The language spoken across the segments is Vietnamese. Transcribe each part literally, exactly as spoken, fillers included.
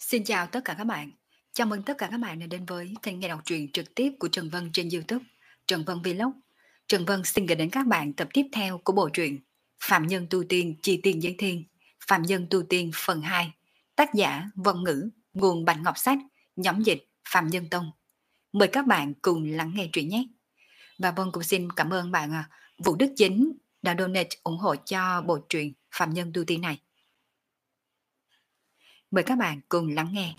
Xin chào tất cả các bạn. Chào mừng tất cả các bạn đã đến với kênh nghe đọc truyện trực tiếp của Trần Vân trên YouTube, Trần Vân Vlog. Trần Vân xin gửi đến các bạn tập tiếp theo của bộ truyện Phạm Nhân Tu Tiên Chi Tiên Giới Thiên, Phạm Nhân Tu Tiên phần hai, tác giả Vân Ngữ, nguồn Bạch Ngọc Sách, nhóm dịch Phạm Nhân Tông. Mời các bạn cùng lắng nghe truyện nhé. Và Vân cũng xin cảm ơn bạn à, Vũ Đức Chính đã donate ủng hộ cho bộ truyện Phạm Nhân Tu Tiên này. Mời các bạn cùng lắng nghe.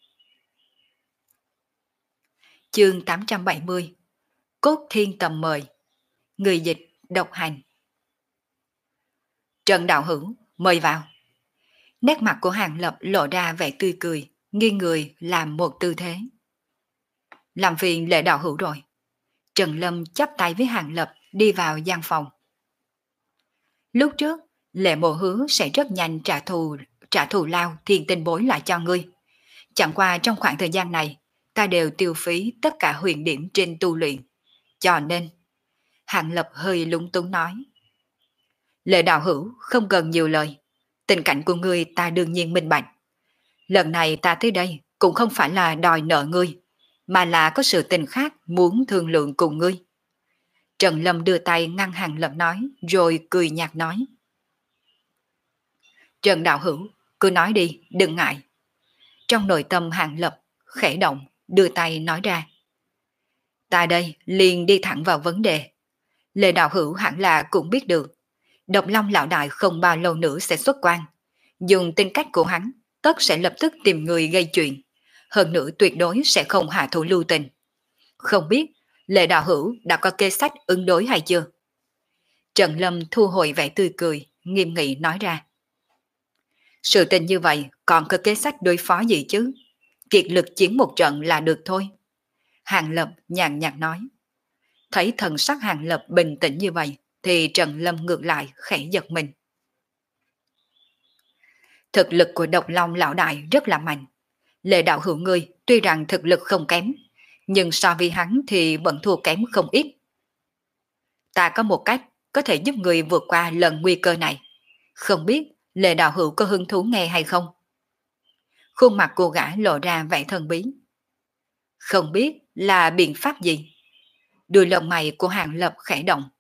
Chương tám trăm bảy mươi. Cốt Thiên Tầm mời. Người dịch độc hành. Trần đạo hữu, mời vào. Nét mặt của Hàng Lập lộ ra vẻ tươi cười, nghiêng người làm một tư thế. Làm phiền Lệ đạo hữu rồi. Trần Lâm chắp tay với Hàng Lập đi vào gian phòng. Lúc trước, Lệ Mộ hứa sẽ rất nhanh trả thù trả thù lao thiên tinh bối lại cho ngươi. Chẳng qua trong khoảng thời gian này, ta đều tiêu phí tất cả huyền điểm trên tu luyện. Cho nên, Hàng Lập hơi lúng túng nói. Lệ đạo hữu không cần nhiều lời. Tình cảnh của ngươi ta đương nhiên minh bạch. Lần này ta tới đây cũng không phải là đòi nợ ngươi, mà là có sự tình khác muốn thương lượng cùng ngươi. Trần Lâm đưa tay ngăn Hàng Lập nói, rồi cười nhạt nói. Trần đạo hữu, cứ nói đi, đừng ngại. Trong nội tâm Hàng Lập khẽ động, đưa tay nói ra. Ta đây liền đi thẳng vào vấn đề. Lệ đạo hữu hẳn là cũng biết được. Độc Long lão đại không bao lâu nữa sẽ xuất quan. Dùng tính cách của hắn, tất sẽ lập tức tìm người gây chuyện. Hơn nữa tuyệt đối sẽ không hạ thủ lưu tình. Không biết Lệ đạo hữu đã có kế sách ứng đối hay chưa? Trần Lâm thu hồi vẻ tươi cười, nghiêm nghị nói ra. Sự tình như vậy còn có kế sách đối phó gì chứ? Kiệt lực chiến một trận là được thôi. Hàng Lập nhàn nhạt nói. Thấy thần sắc Hàng Lập bình tĩnh như vậy, thì Trần Lâm ngược lại khẽ giật mình. Thực lực của Độc Long lão đại rất là mạnh. Lệ đạo hữu ngươi tuy rằng thực lực không kém, nhưng so với hắn thì vẫn thua kém không ít. Ta có một cách có thể giúp người vượt qua lần nguy cơ này. Không biết Lệ đạo hữu có hứng thú nghe hay không? Khuôn mặt cô gã lộ ra vẻ thần bí. Không biết là biện pháp gì? Đuôi lông mày của Hàng Lập khẽ động.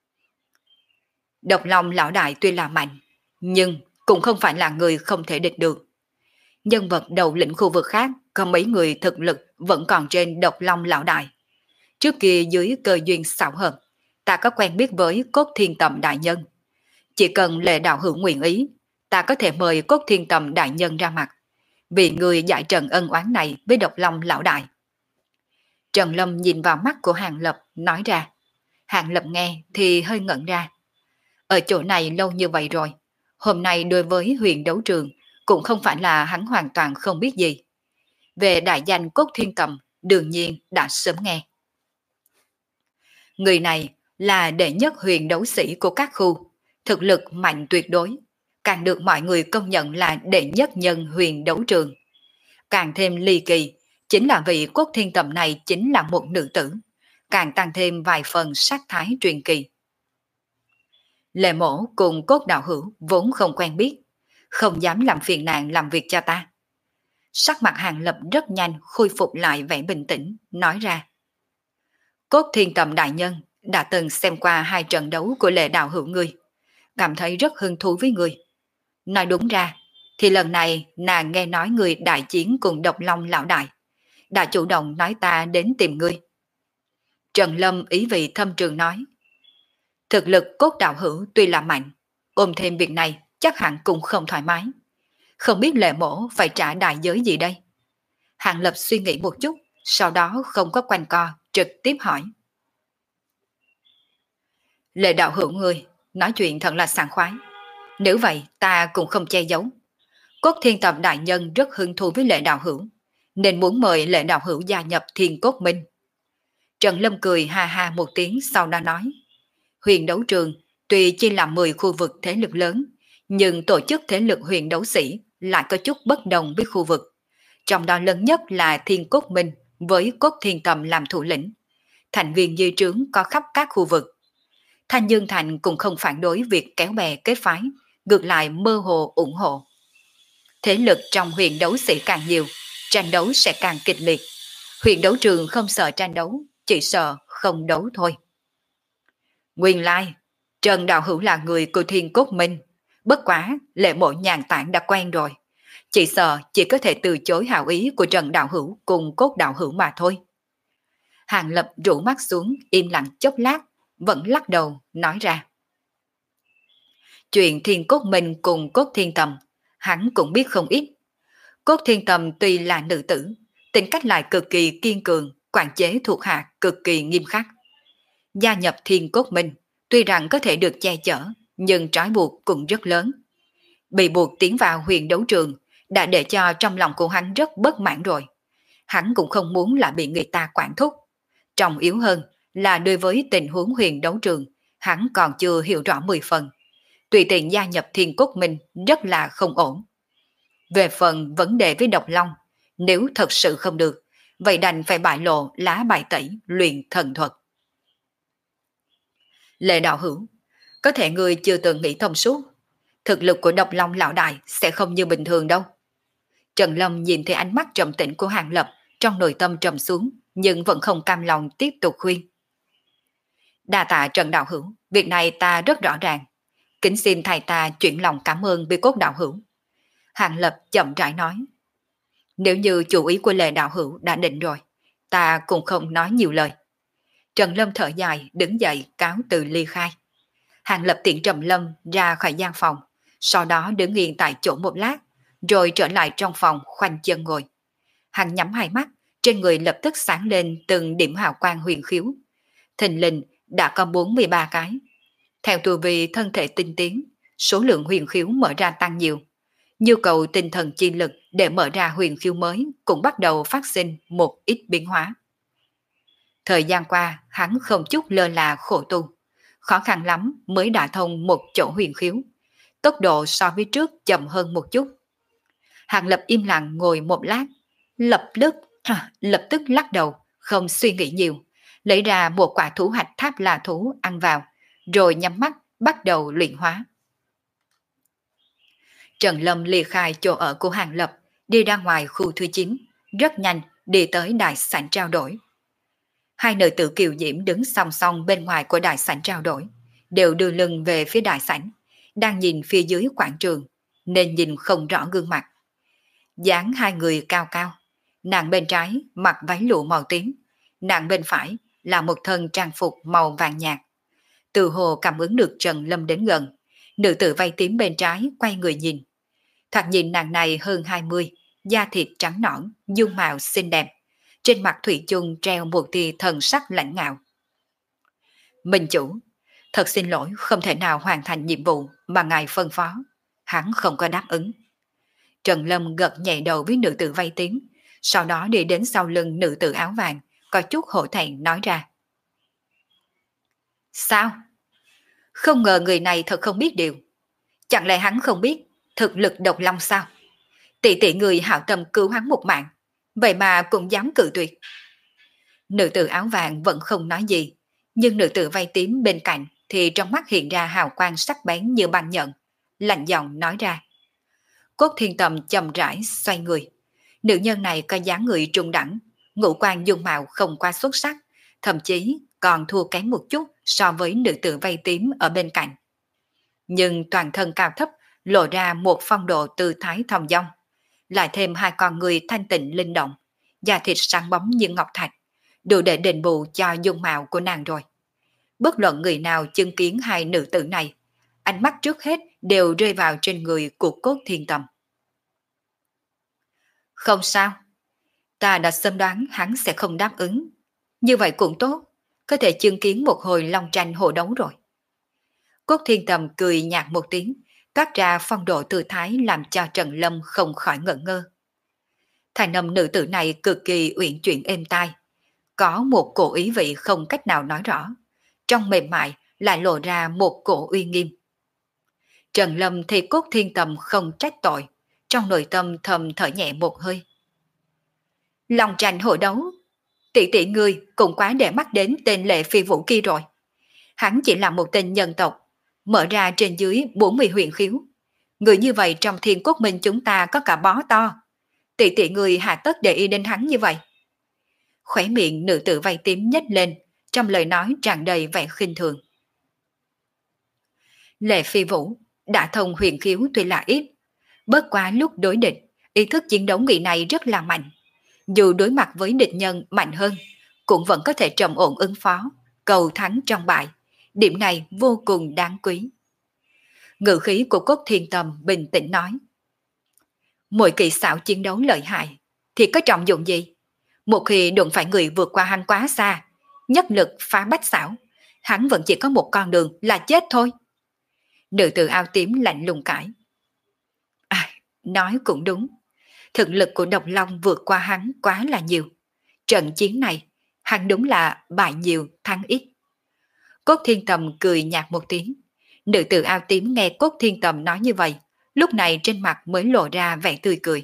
Độc Long lão đại tuy là mạnh, nhưng cũng không phải là người không thể địch được. Nhân vật đầu lĩnh khu vực khác có mấy người thực lực vẫn còn trên Độc Long lão đại. Trước kia dưới cơ duyên xảo hợp, ta có quen biết với Cốt Thiên Tầm đại nhân. Chỉ cần Lệ đạo hữu nguyện ý, ta có thể mời Cốt Thiên Tầm đại nhân ra mặt, vì người giải trần ân oán này với Độc Long lão đại. Trần Lâm nhìn vào mắt của Hàng Lập nói ra. Hàng Lập nghe thì hơi ngẩn ra. Ở chỗ này lâu như vậy rồi, hôm nay đối với huyền đấu trường cũng không phải là hắn hoàn toàn không biết gì. Về đại danh Cốt Thiên Tầm đương nhiên đã sớm nghe. Người này là đệ nhất huyền đấu sĩ của các khu, thực lực mạnh tuyệt đối, càng được mọi người công nhận là đệ nhất nhân huyền đấu trường. Càng thêm ly kỳ, chính là vị Cốt Thiên Tầm này chính là một nữ tử, càng tăng thêm vài phần sát thái truyền kỳ. Lệ Mổ cùng Cốt đạo hữu vốn không quen biết, không dám làm phiền nàng làm việc cho ta. Sắc mặt Hàng Lập rất nhanh khôi phục lại vẻ bình tĩnh, nói ra. Cốt Thiên Tầm đại nhân đã từng xem qua hai trận đấu của Lệ đạo hữu ngươi, cảm thấy rất hứng thú với ngươi. Nói đúng ra, thì lần này nàng nghe nói ngươi đại chiến cùng Độc Long lão đại, đã chủ động nói ta đến tìm ngươi. Trần Lâm ý vị thâm trường nói. Thực lực Cốt đạo hữu tuy là mạnh, ôm thêm việc này chắc hẳn cũng không thoải mái. Không biết Lệ Mổ phải trả đại giới gì đây? Hàng Lập suy nghĩ một chút, sau đó không có quanh co, trực tiếp hỏi. Lệ đạo hữu ngươi, nói chuyện thật là sảng khoái. Nếu vậy ta cũng không che giấu. Cốt Thiên Tầm đại nhân rất hứng thú với Lệ đạo hữu, nên muốn mời Lệ đạo hữu gia nhập Thiên Cốt Minh. Trần Lâm cười ha ha một tiếng sau đó nói. Huyền đấu trường tuy chia làm mười khu vực thế lực lớn, nhưng tổ chức thế lực huyền đấu sĩ lại có chút bất đồng với khu vực. Trong đó lớn nhất là Thiên Cốt Minh với Cốt Thiên Tầm làm thủ lĩnh. Thành viên dưới trướng có khắp các khu vực. Thanh Dương Thành cũng không phản đối việc kéo bè kết phái, ngược lại mơ hồ ủng hộ. thế lực trong huyền đấu sĩ càng nhiều, tranh đấu sẽ càng kịch liệt. Huyền đấu trường không sợ tranh đấu, chỉ sợ không đấu thôi. Nguyên lai, Trần Đạo Hữu là người của Thiên Cốt Minh, bất quá Lệ Mộ nhàn tản đã quen rồi. Chỉ sợ chỉ có thể từ chối hảo ý của Trần Đạo Hữu cùng Cốt Đạo Hữu mà thôi. Hàng Lập rũ mắt xuống, im lặng chốc lát, vẫn lắc đầu, nói ra. Chuyện Thiên Cốt Minh cùng Cốt Thiên Tầm, hắn cũng biết không ít. Cốt Thiên Tầm tuy là nữ tử, tính cách lại cực kỳ kiên cường, quản chế thuộc hạ cực kỳ nghiêm khắc. Gia nhập Thiên Cốt Minh, tuy rằng có thể được che chở, nhưng trói buộc cũng rất lớn. Bị buộc tiến vào huyền đấu trường, đã để cho trong lòng của hắn rất bất mãn rồi. Hắn cũng không muốn là bị người ta quản thúc. Trọng yếu hơn là đối với tình huống huyền đấu trường, hắn còn chưa hiểu rõ mười phần. Tùy tiện gia nhập Thiên Cốt Minh rất là không ổn. Về phần vấn đề với Độc Long, nếu thật sự không được, vậy đành phải bại lộ lá bài tẩy luyện thần thuật. Lệ Đạo Hữu, có thể người chưa từng nghĩ thông suốt. Thực lực của Độc Long lão đại sẽ không như bình thường đâu. Trần Lâm nhìn thấy ánh mắt trầm tĩnh của Hàng Lập, trong nội tâm trầm xuống, nhưng vẫn không cam lòng tiếp tục khuyên. Đa tạ Trần Đạo Hữu, việc này ta rất rõ ràng. Kính xin thầy ta chuyển lòng cảm ơn với Cốt Đạo Hữu. Hàng Lập chậm rãi nói. Nếu như chủ ý của Lệ Đạo Hữu đã định rồi, ta cũng không nói nhiều lời. Trần Lâm thở dài, đứng dậy cáo từ ly khai. Hàng Lập tiễn Trầm Lâm ra khỏi gian phòng, sau đó đứng yên tại chỗ một lát, rồi trở lại trong phòng khoanh chân ngồi. Hắn nhắm hai mắt, trên người lập tức sáng lên từng điểm hào quang huyền khiếu. Thình lình đã có bốn mươi ba cái. Theo tu vi thân thể tinh tiến, số lượng huyền khiếu mở ra tăng nhiều. Nhu cầu tinh thần chi lực để mở ra huyền khiếu mới cũng bắt đầu phát sinh một ít biến hóa. Thời gian qua, hắn không chút lơ là khổ tu. Khó khăn lắm mới đả thông một chỗ huyền khiếu. Tốc độ so với trước chậm hơn một chút. Hàng Lập im lặng ngồi một lát, lập tức, lập tức lắc đầu, không suy nghĩ nhiều. Lấy ra một quả thú hạch tháp là thú ăn vào, rồi nhắm mắt bắt đầu luyện hóa. Trần Lâm lìa khai chỗ ở của Hàng Lập, đi ra ngoài khu thứ chín, rất nhanh đi tới đại sảnh trao đổi. Hai nữ tử kiều diễm đứng song song bên ngoài của đại sảnh trao đổi, đều đưa lưng về phía đại sảnh, đang nhìn phía dưới quảng trường, nên nhìn không rõ gương mặt. Dáng hai người cao cao, nàng bên trái mặc váy lụa màu tím, nàng bên phải là một thân trang phục màu vàng nhạt. Từ hồ cảm ứng được Trần Lâm đến gần, nữ tử váy tím bên trái quay người nhìn. Thoạt nhìn nàng này hơn hai mươi, da thịt trắng nõn, dung mạo xinh đẹp. Trên mặt thủy chung treo một tia thần sắc lãnh ngạo. Minh chủ, thật xin lỗi không thể nào hoàn thành nhiệm vụ mà ngài phân phó. Hắn không có đáp ứng. Trần Lâm gật nhẹ đầu với nữ tử váy tím, sau đó đi đến sau lưng nữ tử áo vàng, có chút hổ thẹn nói ra. Sao? Không ngờ người này thật không biết điều. Chẳng lẽ hắn không biết thực lực Độc Long sao? Tỷ tỷ người hảo tâm cứu hắn một mạng, vậy mà cũng dám cự tuyệt. Nữ tử áo vàng vẫn không nói gì, nhưng nữ tử váy tím bên cạnh thì trong mắt hiện ra hào quang sắc bén như băng nhận, lạnh giọng nói ra. Cốt Thiên Tầm chậm rãi xoay người. Nữ nhân này có dáng người trung đẳng, ngũ quan dung mạo không qua xuất sắc, thậm chí còn thua kém một chút so với nữ tử váy tím ở bên cạnh. Nhưng toàn thân cao thấp lộ ra một phong độ tư thái thong dong, lại thêm hai con người thanh tịnh linh động, da thịt sáng bóng như ngọc thạch, đủ để đền bù cho dung mạo của nàng rồi. Bất luận người nào chứng kiến hai nữ tử này, ánh mắt trước hết đều rơi vào trên người của Cốt Thiên Tầm. Không sao, ta đã sớm đoán hắn sẽ không đáp ứng. Như vậy cũng tốt, có thể chứng kiến một hồi long tranh hổ đấu rồi. Cốt Thiên Tầm cười nhạt một tiếng, toát ra phong độ tư thái làm cho Trần Lâm không khỏi ngẩn ngơ. Thành âm nữ tử này cực kỳ uyển chuyển êm tai, có một cổ ý vị không cách nào nói rõ, trong mềm mại lại lộ ra một cổ uy nghiêm. Trần Lâm thì Cốt Thiên Tầm không trách tội, trong nội tâm thầm thở nhẹ một hơi. Long tranh hổ đấu, tỷ tỷ ngươi cũng quá để mắt đến tên Lệ Phi Vũ kia rồi. Hắn chỉ là một tên nhân tộc, mở ra trên dưới bốn mươi huyền khiếu. Người như vậy trong thiên quốc minh chúng ta có cả bó to. Tỷ tỷ người hạ tất để ý đến hắn như vậy. Khóe miệng nữ tử vây tím nhếch lên, trong lời nói tràn đầy vẻ khinh thường. Lệ Phi Vũ đã thông huyền khiếu tuy là ít, bất quá lúc đối địch, ý thức chiến đấu người này rất là mạnh. Dù đối mặt với địch nhân mạnh hơn, cũng vẫn có thể trầm ổn ứng phó, cầu thắng trong bại. Điểm này vô cùng đáng quý. Ngữ khí của Cốt Thiên Tầm bình tĩnh nói. Mỗi kỹ xảo chiến đấu lợi hại, thì có trọng dụng gì? Một khi đụng phải người vượt qua hắn quá xa, nhất lực phá bách xảo, hắn vẫn chỉ có một con đường là chết thôi. Nữ tử áo tím lạnh lùng cãi. À, nói cũng đúng. Thực lực của Độc Long vượt qua hắn quá là nhiều. Trận chiến này, hắn đúng là bại nhiều thắng ít. Cốt Thiên Tầm cười nhạt một tiếng. Nữ tử áo tím nghe Cốt Thiên Tầm nói như vậy, lúc này trên mặt mới lộ ra vẻ tươi cười.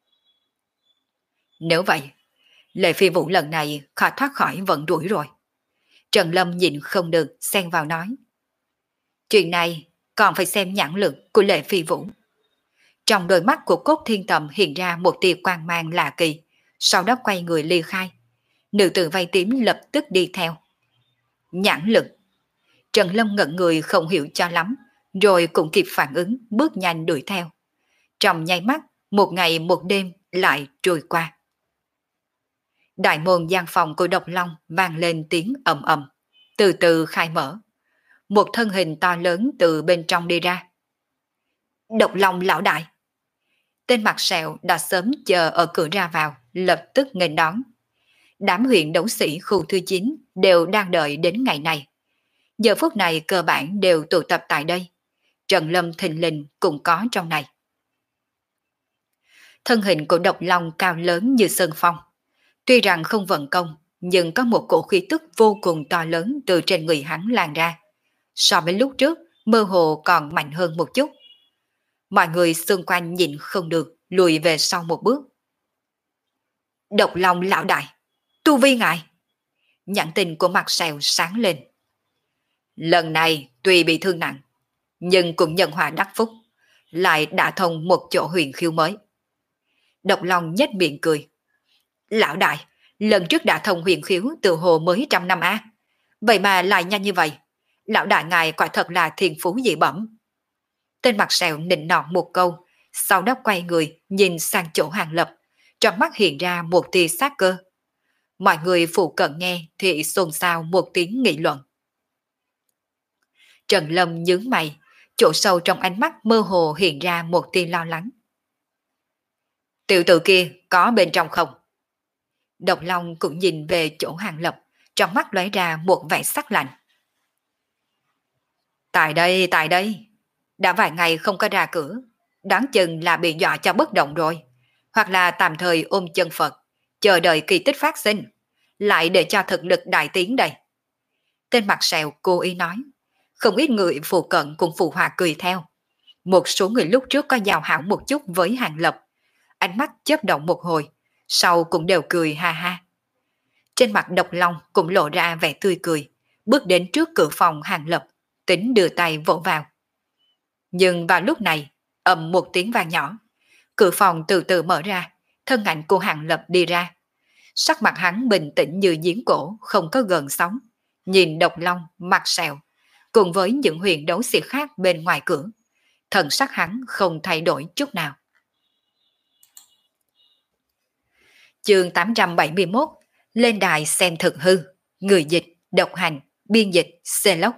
Nếu vậy, Lệ Phi Vũ lần này khó thoát khỏi vận rủi rồi. Trần Lâm nhịn không được, xen vào nói. Chuyện này còn phải xem nhãn lực của Lệ Phi Vũ. Trong đôi mắt của Cốt Thiên Tầm hiện ra một tia quang mang lạ kỳ, sau đó quay người ly khai. Nữ tử vây tím lập tức đi theo. Nhãn lực. Trần Lâm ngẩn người không hiểu cho lắm, rồi cũng kịp phản ứng, bước nhanh đuổi theo. Trong nháy mắt, một ngày một đêm lại trôi qua. Đại môn gian phòng của Độc Long vang lên tiếng ầm ầm, từ từ khai mở. Một thân hình to lớn từ bên trong đi ra. Độc Long lão đại. Tên mặt sẹo đã sớm chờ ở cửa ra vào, lập tức nghênh đón. Đám huyện đấu sĩ khu thứ chín đều đang đợi đến ngày này. Giờ phút này cơ bản đều tụ tập tại đây. Trần Lâm thình lình cũng có trong này. Thân hình của Độc Long cao lớn như sơn phong. Tuy rằng không vận công, nhưng có một cổ khí tức vô cùng to lớn từ trên người hắn lan ra. So với lúc trước, mơ hồ còn mạnh hơn một chút. Mọi người xung quanh nhìn không được, lùi về sau một bước. Độc Long lão đại, tu vi ngài. Nhãn tình của mặt sẹo sáng lên. Lần này tuy bị thương nặng, nhưng cũng nhân hòa đắc phúc, lại đã thông một chỗ huyền khiêu mới. Độc Long nhếch miệng cười. Lão đại, lần trước đã thông huyền khiếu từ hồ mới trăm năm á. Vậy mà lại nhanh như vậy. Lão đại ngài quả thật là thiên phú dị bẩm. Tên mặt sẹo nịnh nọt một câu, sau đó quay người nhìn sang chỗ Hàng Lập, trong mắt hiện ra một tia sát cơ. Mọi người phụ cận nghe thì xôn xao một tiếng nghị luận. Trần Lâm nhướng mày, chỗ sâu trong ánh mắt mơ hồ hiện ra một tia lo lắng. Tiểu tử kia có bên trong không? Độc Long cũng nhìn về chỗ Hàng Lập, trong mắt lóe ra một vẻ sắc lạnh. Tại đây, tại đây. Đã vài ngày không có ra cửa, đoán chừng là bị dọa cho bất động rồi. Hoặc là tạm thời ôm chân Phật, chờ đợi kỳ tích phát sinh, lại để cho thực lực đại tiến đây. Tên mặt sẹo cố ý nói. Không ít người phụ cận cùng phụ hòa cười theo. Một số người lúc trước có giao hảo một chút với Hàng Lập, ánh mắt chớp động một hồi, sau cũng đều cười ha ha. Trên mặt Độc Long cũng lộ ra vẻ tươi cười, bước đến trước cửa phòng Hàng Lập, tính đưa tay vỗ vào. Nhưng vào lúc này, ầm một tiếng vang nhỏ, cửa phòng từ từ mở ra, thân ảnh của Hàng Lập đi ra. Sắc mặt hắn bình tĩnh như giếng cổ, không có gợn sóng, nhìn Độc Long mặt sẹo, cùng với những huyền đấu sĩ khác bên ngoài cửa. Thần sắc hắn không thay đổi chút nào. Chương tám trăm bảy mươi mốt, lên đài xem thực hư, người dịch, độc hành, biên dịch, xe lốc.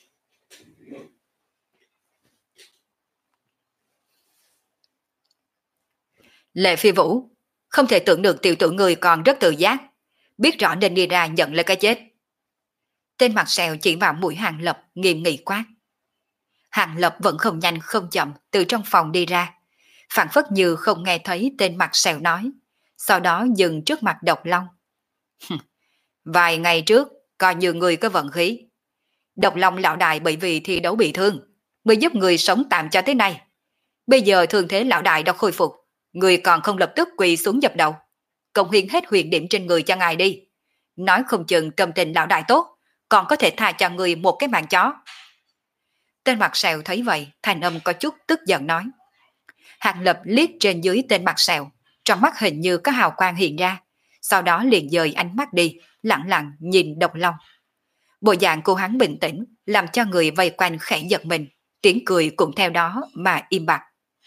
Lệ Phi Vũ, không thể tưởng được tiểu tử người còn rất tự giác, biết rõ nên đi ra nhận lấy cái chết. Tên mặt sẹo chỉ vào mũi Hàng Lập nghiêm nghị quát. Hàng Lập vẫn không nhanh không chậm từ trong phòng đi ra, phảng phất như không nghe thấy tên mặt sẹo nói, sau đó dừng trước mặt Độc Long. Vài ngày trước, coi như người có vận khí. Độc Long lão đại bởi vì thi đấu bị thương, mới giúp người sống tạm cho thế này. Bây giờ thương thế lão đại đã khôi phục, người còn không lập tức quỳ xuống dập đầu, cống hiến hết huyền điểm trên người cho ngài đi. Nói không chừng tâm tình lão đại tốt, còn có thể tha cho người một cái mạng chó. Tên mặt sẹo thấy vậy, thanh âm có chút tức giận nói. Hàng Lập liếc trên dưới tên mặt sẹo, trong mắt hình như có hào quang hiện ra, sau đó liền dời ánh mắt đi, lặng lặng nhìn Độc Long. Bộ dạng của hắn bình tĩnh, làm cho người vây quanh khẽ giật mình, tiếng cười cũng theo đó mà im bặt.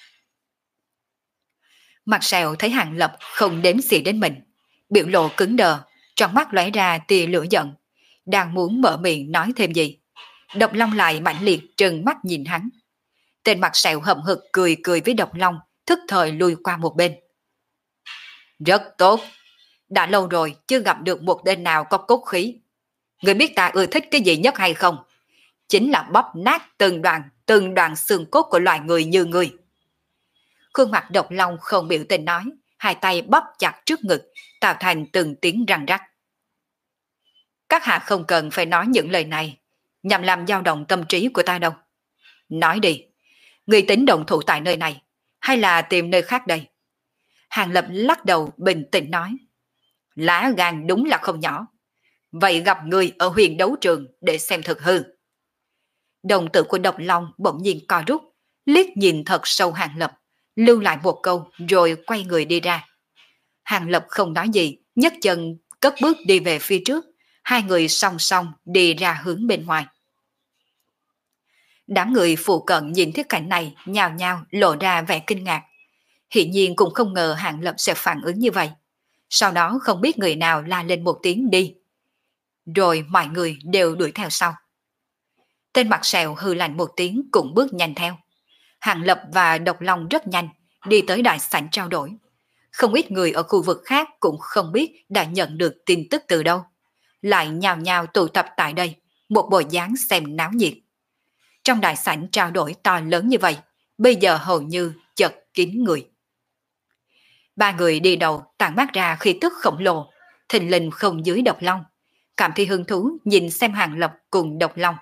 Mặt sẹo thấy Hàng Lập không đếm xỉa đến mình, biểu lộ cứng đờ, trong mắt lóe ra tia lửa giận, đang muốn mở miệng nói thêm gì. Độc Long lại mãnh liệt trừng mắt nhìn hắn. Tên mặt sẹo hậm hực cười cười với Độc Long, thức thời lui qua một bên. Rất tốt, đã lâu rồi chưa gặp được một tên nào có cốt khí. Người biết ta ưa thích cái gì nhất hay không? Chính là bóp nát từng đoạn, từng đoạn xương cốt của loài người như người. Khuôn mặt Độc Long không biểu tình nói, hai tay bóp chặt trước ngực, tạo thành từng tiếng răng rắc. Các hạ không cần phải nói những lời này, nhằm làm dao động tâm trí của ta đâu. Nói đi, người tính động thủ tại nơi này, hay là tìm nơi khác đây? Hàng Lập lắc đầu bình tĩnh nói, lá gan đúng là không nhỏ. Vậy gặp người ở huyền đấu trường để xem thực hư. Đồng tử của Độc Long bỗng nhiên co rút, liếc nhìn thật sâu Hàng Lập, lưu lại một câu rồi quay người đi ra. Hàng Lập không nói gì, nhấc chân cất bước đi về phía trước, hai người song song đi ra hướng bên ngoài. Đám người phụ cận nhìn thấy cảnh này nhào nhào lộ ra vẻ kinh ngạc. Hiển nhiên cũng không ngờ Hàng Lập sẽ phản ứng như vậy. Sau đó không biết người nào la lên một tiếng đi. Rồi mọi người đều đuổi theo sau. Tên mặt sẹo hư lạnh một tiếng cũng bước nhanh theo. Hàng Lập và Độc Long rất nhanh đi tới đại sảnh trao đổi. Không ít người ở khu vực khác cũng không biết đã nhận được tin tức từ đâu. Lại nhào nhào tụ tập tại đây, một bộ dáng xem náo nhiệt. Trong đại sảnh trao đổi to lớn như vậy, bây giờ hầu như chật kín người. Ba người đi đầu tản mát ra khí tức khổng lồ, thình lình không dưới Độc Long. Cảm thấy hứng thú nhìn xem Hàng Lập cùng Độc Long.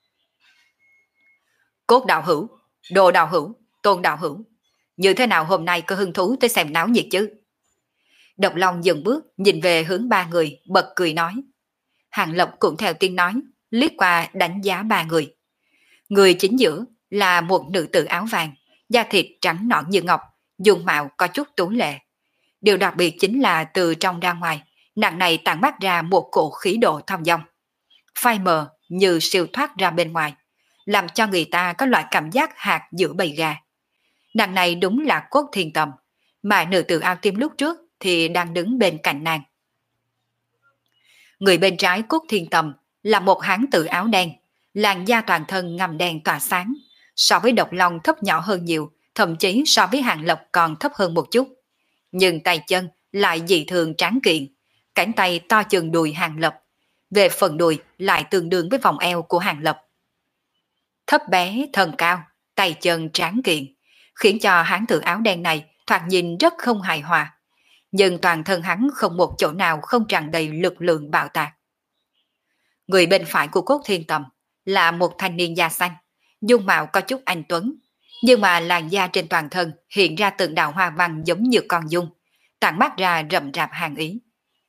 Cốt đạo hữu, đồ đạo hữu, tôn đạo hữu, như thế nào hôm nay có hứng thú tới xem náo nhiệt chứ? Độc Long dừng bước nhìn về hướng ba người, bật cười nói. Hàng Lập cũng theo tiếng nói, liếc qua đánh giá ba người. Người chính giữa là một nữ tử áo vàng, da thịt trắng nõn như ngọc, dung mạo có chút tú lệ. Điều đặc biệt chính là từ trong ra ngoài, nàng này tản mát ra một cổ khí độ thong dong, phai mờ như siêu thoát ra bên ngoài, làm cho người ta có loại cảm giác hạt giữa bầy gà. Nàng này đúng là Cốt Thiên Tầm, mà nữ tử áo tím lúc trước thì đang đứng bên cạnh nàng. Người bên trái Cốt Thiên Tầm là một hán tử áo đen, làn da toàn thân ngăm đen tỏa sáng, so với Độc Long thấp nhỏ hơn nhiều, thậm chí so với Hàng Lập còn thấp hơn một chút. Nhưng tay chân lại dị thường tráng kiện, cánh tay to chừng đùi Hàng Lập, về phần đùi lại tương đương với vòng eo của Hàng Lập. Thấp bé, thân cao, tay chân tráng kiện, khiến cho hán tử áo đen này thoạt nhìn rất không hài hòa. Nhưng toàn thân hắn không một chỗ nào không tràn đầy lực lượng bạo tạc. Người bên phải của Cốt Thiên Tầm là một thanh niên da xanh, dung mạo có chút anh tuấn, nhưng mà làn da trên toàn thân hiện ra từng đạo hoa văn giống như con dung, tản mát ra rậm rạp hàn ý.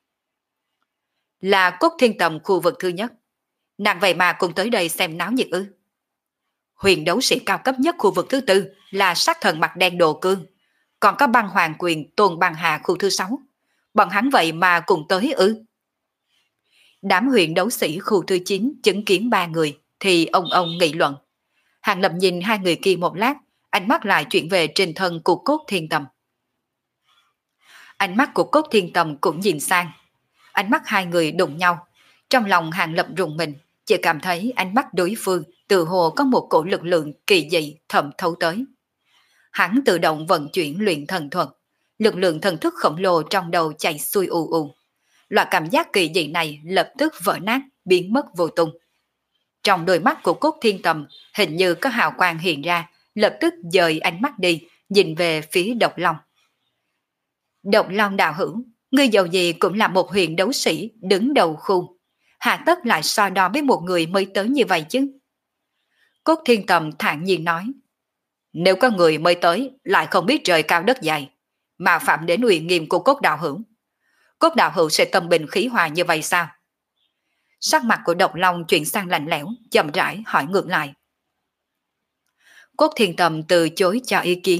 Là Cốt Thiên Tầm khu vực thứ nhất, nàng vậy mà cùng tới đây xem náo nhiệt ư? Huyền đấu sĩ cao cấp nhất khu vực thứ tư là sát thần mặt đen Đồ Cương, còn có băng hoàng quyền Tôn Băng Hà khu thứ sáu, bọn hắn vậy mà cùng tới ư? Đám huyền đấu sĩ khu thứ chín chứng kiến ba người thì ông ông nghị luận. Hàng Lập nhìn hai người kia một lát, ánh mắt lại chuyển về trên thân của Cốt Thiên Tầm. Ánh mắt của Cốt Thiên Tầm cũng nhìn sang. Ánh mắt hai người đụng nhau. Trong lòng Hàng Lập rùng mình, chỉ cảm thấy ánh mắt đối phương tự hồ có một cổ lực lượng kỳ dị thẩm thấu tới. Hắn tự động vận chuyển luyện thần thuật, lực lượng thần thức khổng lồ trong đầu chạy xuôi ù ù. Loại cảm giác kỳ dị này lập tức vỡ nát, biến mất vô tung. Trong đôi mắt của Cốt Thiên Tầm hình như có hào quang hiện ra, lập tức dời ánh mắt đi, nhìn về phía Độc Long. Độc Long đạo hữu, ngươi giàu gì cũng là một huyền đấu sĩ đứng đầu khu, hạ tất lại so đo với một người mới tới như vậy chứ? Cốt Thiên Tầm thản nhiên nói, nếu có người mới tới lại không biết trời cao đất dày, mà phạm đến uy nghiêm của Cốt đạo hữu, Cốt đạo hữu sẽ tâm bình khí hòa như vậy sao? Sắc mặt của Độc Long chuyển sang lạnh lẽo, chậm rãi hỏi ngược lại. Cốt Thiên Tầm từ chối cho ý kiến,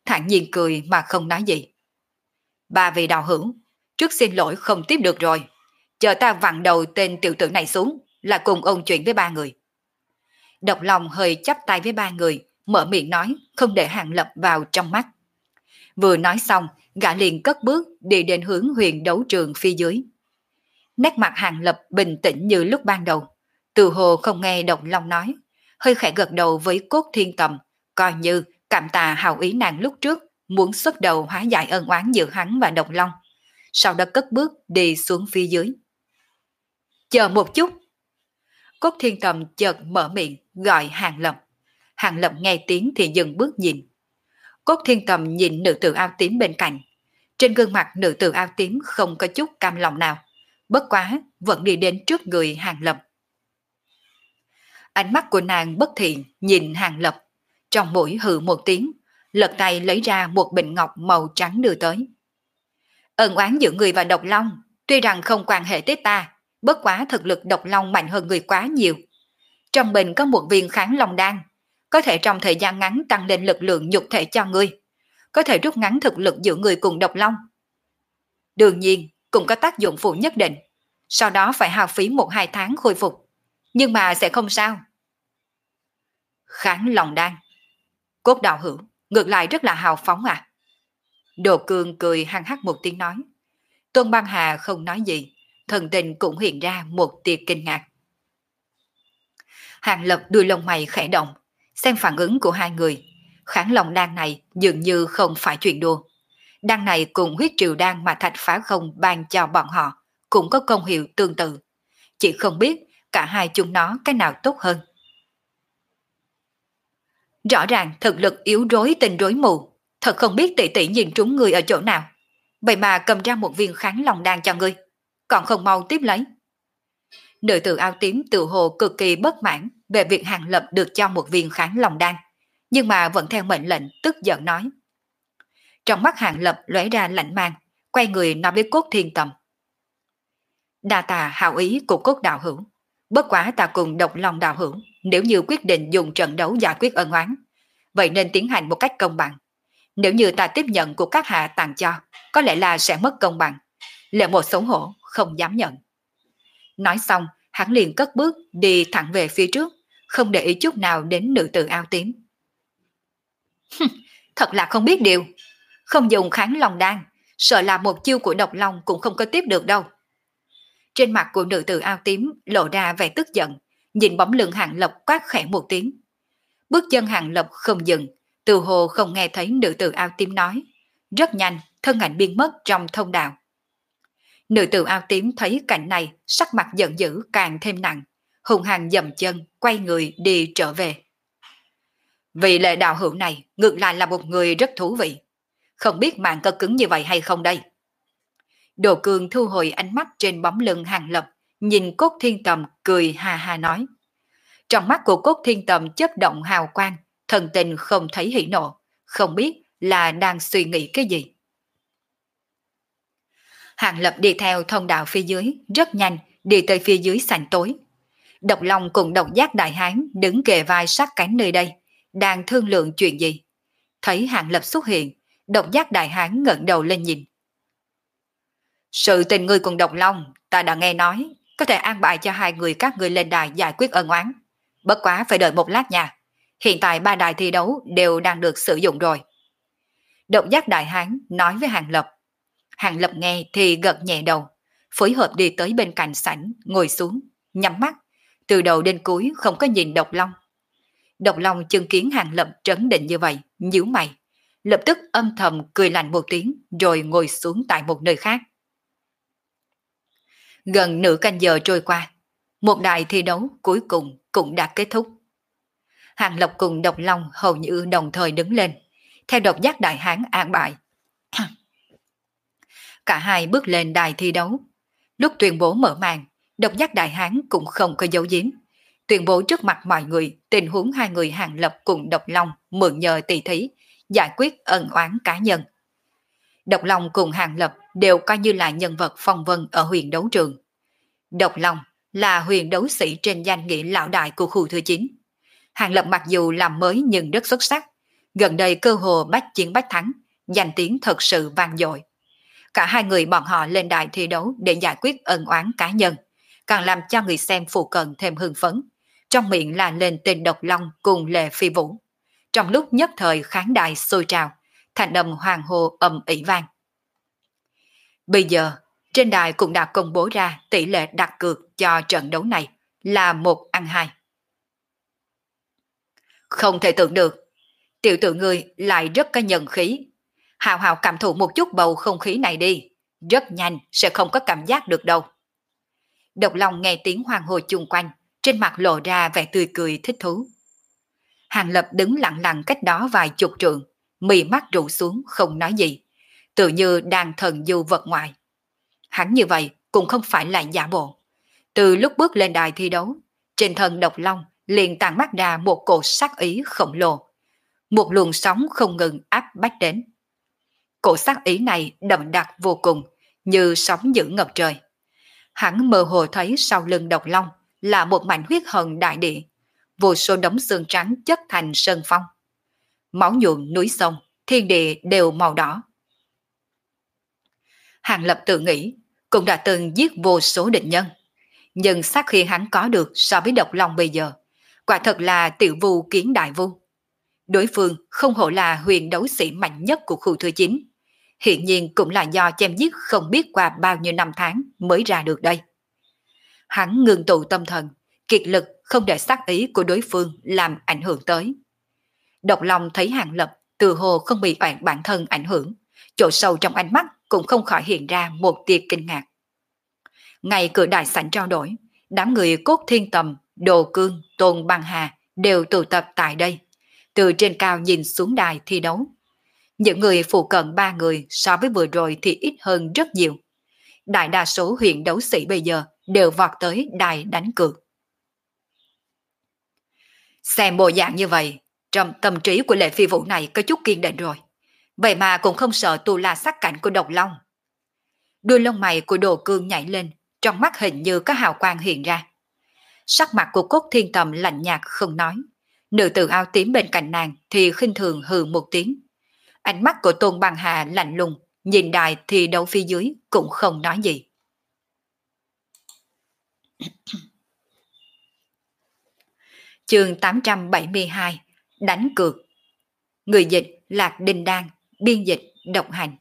thản nhiên cười mà không nói gì. Ba vị đạo hữu, trước xin lỗi không tiếp được rồi. Chờ ta vặn đầu tên tiểu tử này xuống là cùng ôn chuyện với ba người. Độc Long hơi chắp tay với ba người, mở miệng nói, không để Hàng Lập vào trong mắt. Vừa nói xong, gã liền cất bước đi đến hướng huyền đấu trường phía dưới. Nét mặt Hàng Lập bình tĩnh như lúc ban đầu, từ hồ không nghe Độc Long nói, hơi khẽ gật đầu với Cốt Thiên Tầm, coi như cảm tạ hào ý nàng lúc trước muốn xuất đầu hóa giải ân oán giữa hắn và Độc Long. Sau đó cất bước đi xuống phía dưới. Chờ một chút. Cốt Thiên Tầm chợt mở miệng gọi Hàng Lập. Hàng Lập nghe tiếng thì dừng bước nhìn. Cốt Thiên Tầm nhìn nữ tử áo tím bên cạnh. Trên gương mặt nữ tử áo tím không có chút cam lòng nào. Bất quá vẫn đi đến trước người Hàng Lập. Ánh mắt của nàng bất thiện nhìn Hàng Lập. Trong mũi hừ một tiếng, lật tay lấy ra một bình ngọc màu trắng đưa tới. Ân oán giữa người và Độc Long, tuy rằng không quan hệ tới ta, bất quá thực lực Độc Long mạnh hơn người quá nhiều. Trong bình có một viên kháng long đan, có thể trong thời gian ngắn tăng lên lực lượng nhục thể cho ngươi, có thể rút ngắn thực lực giữa người cùng Độc Long. Đương nhiên, cũng có tác dụng phụ nhất định, sau đó phải hao phí một hai tháng khôi phục, nhưng mà sẽ không sao. Kháng long đan. Cốt đạo hữu, ngược lại rất là hào phóng à? Đồ Cương cười hăng hắc một tiếng nói. Tôn Băng Hà không nói gì, thần tình cũng hiện ra một tia kinh ngạc. Hàng Lập đuôi lông mày khẽ động, xem phản ứng của hai người. Kháng long đan này dường như không phải chuyện đùa. Đan này cùng huyết triều đan mà Thạch Phá Không ban cho bọn họ cũng có công hiệu tương tự. Chỉ không biết cả hai chúng nó cái nào tốt hơn. Rõ ràng thực lực yếu rối tình rối mù, thật không biết tỷ tỷ nhìn trúng người ở chỗ nào. Vậy mà cầm ra một viên kháng long đan cho ngươi, còn không mau tiếp lấy. Nữ tử áo tím tự hồ cực kỳ bất mãn về việc Hàng Lập được cho một viên kháng long đan, nhưng mà vẫn theo mệnh lệnh tức giận nói. Trong mắt Hàng Lập lóe ra lạnh mang, quay người nói với Cốt Thiên Tầm. Đa tà hảo ý của Cốt đạo hữu, bất quá ta cùng Độc Long đạo hữu nếu như quyết định dùng trận đấu giải quyết ân oán, vậy nên tiến hành một cách công bằng. Nếu như ta tiếp nhận của các hạ tặng cho, có lẽ là sẽ mất công bằng. Lệ một xấu hổ, không dám nhận. Nói xong, hắn liền cất bước đi thẳng về phía trước, không để ý chút nào đến nữ tử áo tím. Thật là không biết điều. Không dùng kháng long đan, sợ là một chiêu của Độc Long cũng không có tiếp được đâu. Trên mặt của nữ tử áo tím lộ ra vẻ tức giận, nhìn bóng lưng Hàng Lập quát khẽ một tiếng. Bước chân Hàng Lập không dừng, từ hồ không nghe thấy nữ tử áo tím nói. Rất nhanh, thân ảnh biến mất trong thông đạo. Nữ tử áo tím thấy cảnh này, sắc mặt giận dữ càng thêm nặng, hùng hăng dậm chân, quay người đi trở về. Vị lệ đạo hữu này ngược lại là một người rất thú vị. Không biết mạng có cứng như vậy hay không đây? Đồ Cương thu hồi ánh mắt trên bóng lưng Hàng Lập, nhìn Cốt Thiên Tầm cười ha ha nói. Trong mắt của Cốt Thiên Tầm chớp động hào quang, thần tình không thấy hỉ nộ, không biết là đang suy nghĩ cái gì. Hàng Lập đi theo thông đạo phía dưới, rất nhanh, đi tới phía dưới sảnh tối. Độc Long cùng Độc Giác Đại Hán đứng kề vai sát cánh nơi đây, đang thương lượng chuyện gì. Thấy Hàng Lập xuất hiện, Độc Giác Đại Hán ngẩng đầu lên nhìn. Sự tình ngươi cùng Độc Long, ta đã nghe nói, có thể an bài cho hai người các ngươi lên đài giải quyết ân oán. Bất quá phải đợi một lát nha. Hiện tại ba đài thi đấu đều đang được sử dụng rồi. Độc Giác Đại Hán nói với Hàng Lập. Hàng Lập nghe thì gật nhẹ đầu, phối hợp đi tới bên cạnh sảnh, ngồi xuống, nhắm mắt, từ đầu đến cuối không có nhìn Độc Long. Độc Long chứng kiến Hàng Lập trấn định như vậy, nhíu mày, lập tức âm thầm cười lạnh một tiếng rồi ngồi xuống tại một nơi khác. Gần nửa canh giờ trôi qua, một đài thi đấu cuối cùng cũng đã kết thúc. Hàng Lập cùng Độc Long hầu như đồng thời đứng lên, theo Độc Giác Đại Hán an bài. Cả hai bước lên đài thi đấu. Lúc tuyên bố mở màn, Độc Giác Đại Hán cũng không có giấu giếm, tuyên bố trước mặt mọi người tình huống hai người Hàng Lập cùng Độc Long mượn nhờ tỷ thí giải quyết ân oán cá nhân. Độc Long cùng Hàng Lập đều coi như là nhân vật phong vân ở huyền đấu trường. Độc Long là huyền đấu sĩ trên danh nghĩa lão đại của khu thứ chín. Hàng Lập mặc dù làm mới nhưng rất xuất sắc, Gần đây cơ hồ bách chiến bách thắng, danh tiếng thật sự vang dội. Cả hai người bọn họ lên đài thi đấu để giải quyết ân oán cá nhân, càng làm cho người xem phụ cận thêm hưng phấn. Trong miệng là lên tên Độc Long cùng Lệ Phi Vũ. Trong lúc nhất thời khán đài sôi trào, thành âm hoàng hô ầm ĩ vang. Bây giờ, trên đài cũng đã công bố ra tỷ lệ đặt cược cho trận đấu này là một ăn hai. Không thể tưởng được, tiểu tử ngươi lại rất có nhân khí. Hào hào cảm thụ một chút bầu không khí này đi, rất nhanh sẽ không có cảm giác được đâu. Độc Long nghe tiếng hoàng hô chung quanh, trên mặt lộ ra vẻ tươi cười thích thú. Hàng Lập đứng lặng lặng cách đó vài chục trượng, mì mắt rũ xuống không nói gì, tự như đang thần du vật ngoại. Hắn như vậy cũng không phải là giả bộ. Từ lúc bước lên đài thi đấu, trên thân Độc Long liền tàn mắt ra một cổ sát ý khổng lồ. Một luồng sóng không ngừng áp bách đến. Cổ sát ý này đậm đặc vô cùng, như sóng dữ ngập trời. Hắn mơ hồ thấy sau lưng Độc Long là một mảnh huyết hồng đại địa, vô số đống xương trắng chất thành sơn phong. Máu nhuộm núi sông, thiên địa đều màu đỏ. Hàng Lập tự nghĩ, cũng đã từng giết vô số địch nhân. Nhưng sát khi hắn có được so với Độc Long bây giờ, quả thật là tiểu vu kiến đại vu. Đối phương không hổ là huyền đấu sĩ mạnh nhất của khu thứ chín. Hiện nhiên cũng là do chém giết không biết qua bao nhiêu năm tháng mới ra được đây. Hắn ngừng tụ tâm thần, kiệt lực không để sát ý của đối phương làm ảnh hưởng tới. Độc Long thấy Hàng Lập từ hồ không bị oan bản thân ảnh hưởng, chỗ sâu trong ánh mắt cũng không khỏi hiện ra một tia kinh ngạc. Ngay cửa đại sảnh trao đổi, đám người Cốt Thiên Tầm, Đồ Cương, Tôn Băng Hà đều tụ tập tại đây, từ trên cao nhìn xuống đài thi đấu. Những người phụ cận ba người so với vừa rồi thì ít hơn rất nhiều. Đại đa số huyền đấu sĩ bây giờ đều vọt tới đài đánh cược. Xem bộ dạng như vậy, trong tâm trí của Lệ Phi Vũ này có chút kiên định rồi. Vậy mà cũng không sợ tu la sát cảnh của Độc Long. Đuôi lông mày của Đồ Cương nhảy lên, trong mắt hình như có hào quang hiện ra. Sắc mặt của Cốt Thiên Tầm lạnh nhạt không nói. Nữ tử áo tím bên cạnh nàng thì khinh thường hừ một tiếng. Ánh mắt của Tôn Băng Hà lạnh lùng, nhìn đài thì đấu phía dưới cũng không nói gì. Chương tám trăm bảy mươi hai, đánh cược. Người dịch Lạc Đinh Đan, biên dịch Độc Hành.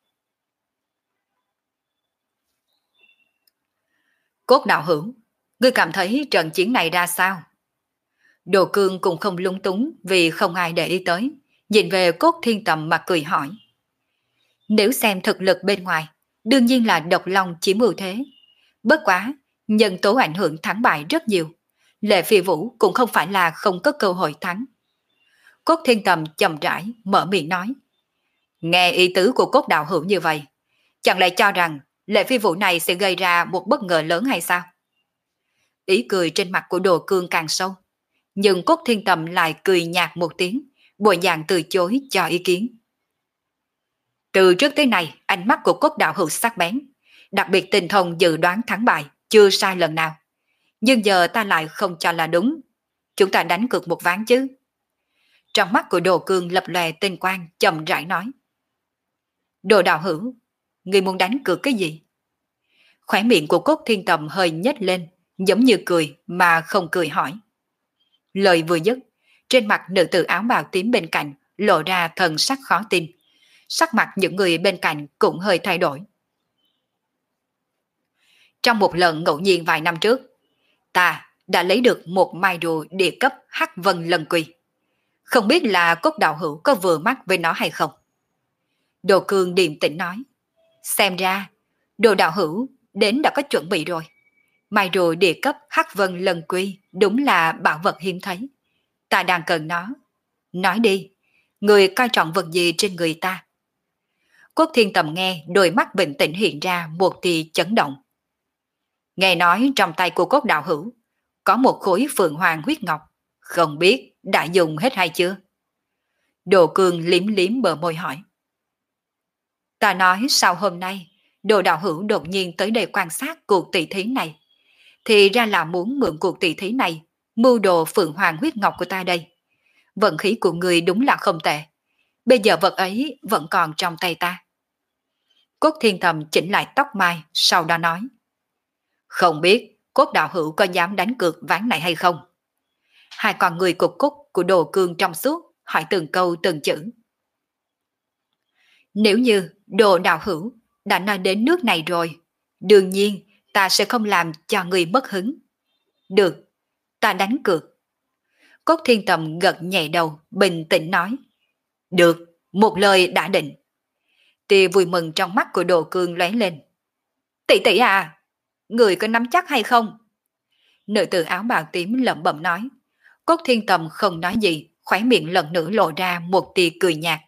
Cốt đạo hữu, ngươi cảm thấy trận chiến này ra sao? Đồ Cương cũng không lung túng vì không ai để ý tới, nhìn về Cốt Thiên Tầm mà cười hỏi. Nếu xem thực lực bên ngoài, đương nhiên là Độc Long chiếm ưu thế. Bất quá, nhân tố ảnh hưởng thắng bại rất nhiều. Lệ Phi Vũ cũng không phải là không có cơ hội thắng. Cốt Thiên Tầm chậm rãi mở miệng nói. Nghe ý tứ của Cốt đạo hữu như vậy, chẳng lẽ cho rằng Lệ Phi Vũ này sẽ gây ra một bất ngờ lớn hay sao? Ý cười trên mặt của Đồ Cương càng sâu, nhưng Cốt Thiên Tầm lại cười nhạt một tiếng, bộ dạng từ chối cho ý kiến. Từ trước tới nay, ánh mắt của Cốt đạo hữu sắc bén, đặc biệt tinh thông dự đoán thắng bại, chưa sai lần nào. Nhưng giờ ta lại không cho là đúng. Chúng ta đánh cược một ván chứ. Trong mắt của Đồ Cương lập lòe tinh quang, chậm rãi nói. Đồ đạo hữu, ngươi muốn đánh cược cái gì? Khóe miệng của Cốt Thiên Tầm hơi nhếch lên, giống như cười mà không cười hỏi. Lời vừa dứt, trên mặt nữ tử áo bào tím bên cạnh lộ ra thần sắc khó tin. Sắc mặt những người bên cạnh cũng hơi thay đổi. Trong một lần ngẫu nhiên vài năm trước, ta đã lấy được một mai rùa địa cấp Hắc Vân Lân Quy. Không biết là Cốt đạo hữu có vừa mắt với nó hay không? Đồ Cương điềm tĩnh nói. Xem ra, Đồ đạo hữu đến đã có chuẩn bị rồi. Mai rùa địa cấp Hắc Vân Lân Quy đúng là bảo vật hiếm thấy. Ta đang cần nó. Nói đi, người coi trọng vật gì trên người ta? Cốt Thiên Tầm nghe, đôi mắt bình tĩnh hiện ra một tia chấn động. Nghe nói trong tay của Cốt đạo hữu có một khối phượng hoàng huyết ngọc, không biết đã dùng hết hay chưa? Đồ Cương liếm liếm bờ môi hỏi. Ta nói sau hôm nay, Đồ đạo hữu đột nhiên tới đây quan sát cuộc tỷ thí này, thì ra là muốn mượn cuộc tỷ thí này mưu đồ phượng hoàng huyết ngọc của ta đây. vận khí của người đúng là không tệ. Bây giờ vật ấy vẫn còn trong tay ta. Cốt Thiên Tầm chỉnh lại tóc mai, sau đó nói. Không biết Cốt đạo hữu có dám đánh cược ván này hay không? Hai con người cục cúc của Đồ Cương trong suốt, hỏi từng câu từng chữ. Nếu như Đồ đạo hữu đã nói đến nước này rồi, đương nhiên ta sẽ không làm cho người mất hứng. Được, ta đánh cược. Cốt Thiên Tầm gật nhẹ đầu, bình tĩnh nói. Được, một lời đã định. Tia vui mừng trong mắt của Đồ Cương lóe lên. Tỷ tỷ à, người có nắm chắc hay không? Nữ tử áo bào tím lẩm bẩm nói. Cốt Thiên Tầm không nói gì, khóe miệng lần nữa lộ ra một tia cười nhạt.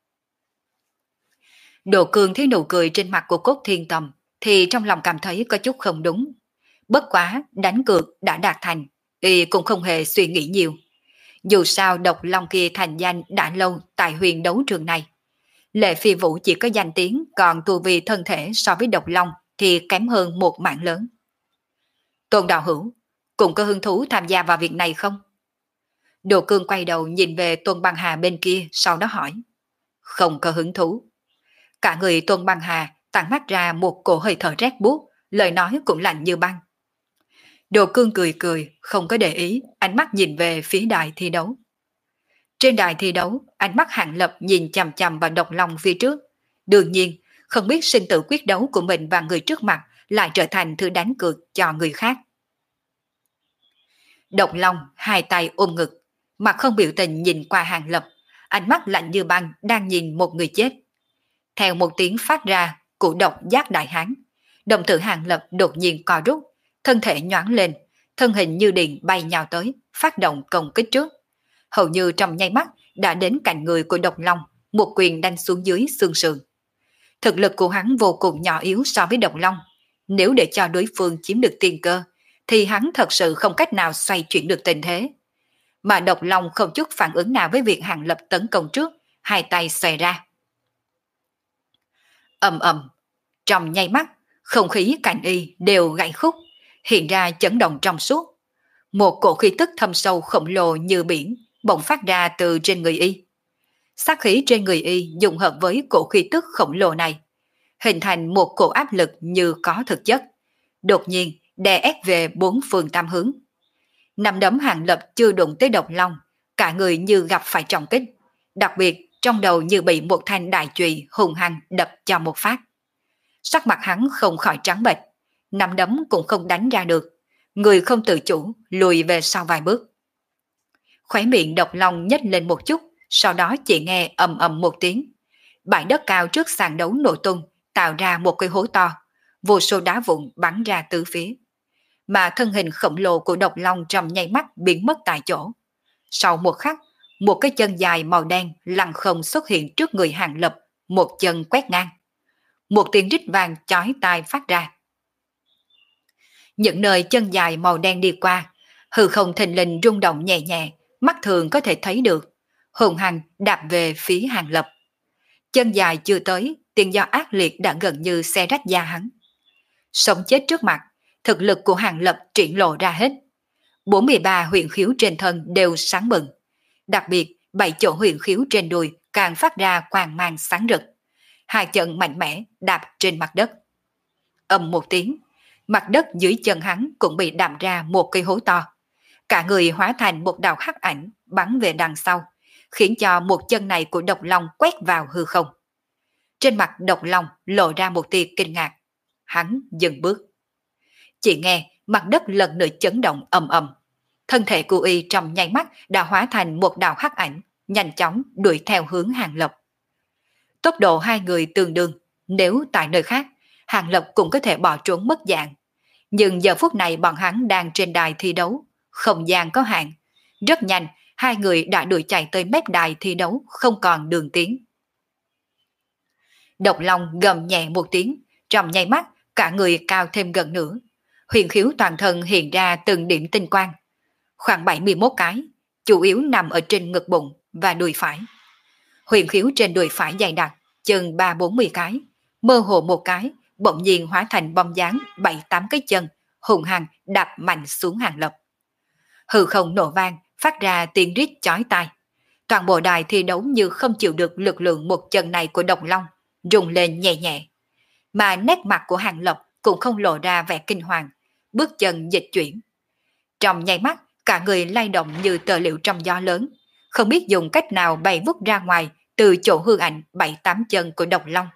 Đồ Cương thấy nụ cười trên mặt của Cốt Thiên Tầm thì trong lòng cảm thấy có chút không đúng. Bất quá đánh cược đã đạt thành, y cũng không hề suy nghĩ nhiều. Dù sao độc long kia thành danh đã lâu tại huyền đấu trường này. Lệ Phi Vũ chỉ có danh tiếng, còn tu vi thân thể so với độc long thì kém hơn một mạng lớn. Tôn đạo hữu, cũng có hứng thú tham gia vào việc này không? Đồ Cương quay đầu nhìn về Tôn Băng Hà bên kia, sau đó hỏi. Không có hứng thú. Cả người Tôn Băng Hà tản mắt ra một cổ hơi thở rét buốt, lời nói cũng lạnh như băng. Đồ Cương cười cười, không có để ý, ánh mắt nhìn về phía đài thi đấu. Trên đài thi đấu, ánh mắt Hàng Lập nhìn chằm chằm vào độc long phía trước. Đương nhiên, không biết sinh tử quyết đấu của mình và người trước mặt lại trở thành thứ đánh cược cho người khác. Độc long hai tay ôm ngực, mặt không biểu tình nhìn qua Hàng Lập, ánh mắt lạnh như băng đang nhìn một người chết. Theo một tiếng phát ra của độc giác đại hán, đồng tử Hàng Lập đột nhiên co rút, thân thể nhoáng lên, thân hình như điện bay nhào tới, phát động công kích trước. Hầu như trong nháy mắt đã đến cạnh người của độc long, một quyền đánh xuống dưới xương sườn. Thực lực của hắn vô cùng nhỏ yếu so với độc long, nếu để cho đối phương chiếm được tiên cơ, thì hắn thật sự không cách nào xoay chuyển được tình thế. Mà độc long không chút phản ứng nào với việc Hàng Lập tấn công trước, hai tay xòe ra. Ầm ầm, trong nháy mắt, không khí cạnh y đều gãy khúc, hiện ra chấn động trong suốt. Một cổ khí tức thâm sâu khổng lồ như biển bỗng phát ra từ trên người y. Sát khí trên người y dùng hợp với cổ khí tức khổng lồ này, hình thành một cổ áp lực như có thực chất, đột nhiên đè ép về bốn phương tam hướng. Nắm đấm Hàng Lập chưa đụng tới độc long, cả người như gặp phải trọng kích, đặc biệt trong đầu như bị một thanh đại chùy hùng hăng đập cho một phát. Sắc mặt hắn không khỏi trắng bệch, nắm đấm cũng không đánh ra được, người không tự chủ lùi về sau vài bước. Khóe miệng độc long nhếch lên một chút, sau đó chỉ nghe ầm ầm một tiếng. Bãi đất cao trước sàn đấu nổ tung, tạo ra một cái hố to, vô số đá vụn bắn ra tứ phía. Mà thân hình khổng lồ của độc long trong nháy mắt biến mất tại chỗ. Sau một khắc, một cái chân dài màu đen lăng không xuất hiện trước người Hàng Lập, một chân quét ngang. Một tiếng rít vang chói tai phát ra. Những nơi chân dài màu đen đi qua, hư không thình lình rung động nhẹ nhẹ, mắt thường có thể thấy được, hùng hăng đạp về phía Hàng Lập. Chân dài chưa tới, tiếng gió ác liệt đã gần như xé rách da hắn. Sống chết trước mặt, thực lực của Hàng Lập triển lộ ra hết. bốn mươi ba huyền khiếu trên thân đều sáng bừng, đặc biệt bảy chỗ huyền khiếu trên đùi càng phát ra quang mang sáng rực. Hai chân mạnh mẽ đạp trên mặt đất. Ầm một tiếng, mặt đất dưới chân hắn cũng bị đạp ra một cây hố to. Cả người hóa thành một đạo hắc ảnh bắn về đằng sau, khiến cho một chân này của độc long quét vào hư không. Trên mặt độc long lộ ra một tia kinh ngạc. Hắn dừng bước. Chỉ nghe mặt đất lần nữa chấn động ầm ầm. Thân thể của y trong nháy mắt đã hóa thành một đạo hắc ảnh, nhanh chóng đuổi theo hướng Hàng Lập. Tốc độ hai người tương đương, nếu tại nơi khác, Hàng Lập cũng có thể bỏ trốn mất dạng. Nhưng giờ phút này bọn hắn đang trên đài thi đấu, không gian có hạn. Rất nhanh, hai người đã đuổi chạy tới mép đài thi đấu, không còn đường tiến. Độc long gầm nhẹ một tiếng, trong nháy mắt, cả người cao thêm gần nửa. Huyền khiếu toàn thân hiện ra từng điểm tinh quang. Khoảng bảy mươi mốt cái, chủ yếu nằm ở trên ngực bụng và đùi phải. Huyền khiếu trên đùi phải dày đặc, chừng ba bốn mươi cái, mơ hồ một cái, bỗng nhiên hóa thành bom dáng bảy tám cái chân, hùng hăng đạp mạnh xuống Hàng Lập. Hư không nổ vang, phát ra tiếng rít chói tai. Toàn bộ đài thi đấu như không chịu được lực lượng một chân này của Độc Long, rung lên nhẹ nhẹ. Mà nét mặt của Hàng Lập cũng không lộ ra vẻ kinh hoàng, bước chân dịch chuyển. Trong nháy mắt, cả người lay động như tờ liệu trong gió lớn, không biết dùng cách nào bay vút ra ngoài từ chỗ hư ảnh bảy tám chân của Độc Long.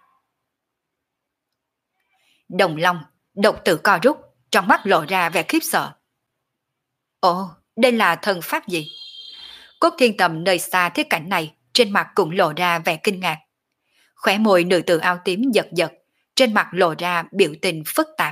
Đồng Long, độc tử co rút, trong mắt lộ ra vẻ khiếp sợ. Ồ, đây là thần pháp gì? Cốt Thiên Tầm nơi xa thấy cảnh này, trên mặt cũng lộ ra vẻ kinh ngạc. Khóe môi nữ tử áo tím giật giật, trên mặt lộ ra biểu tình phức tạp.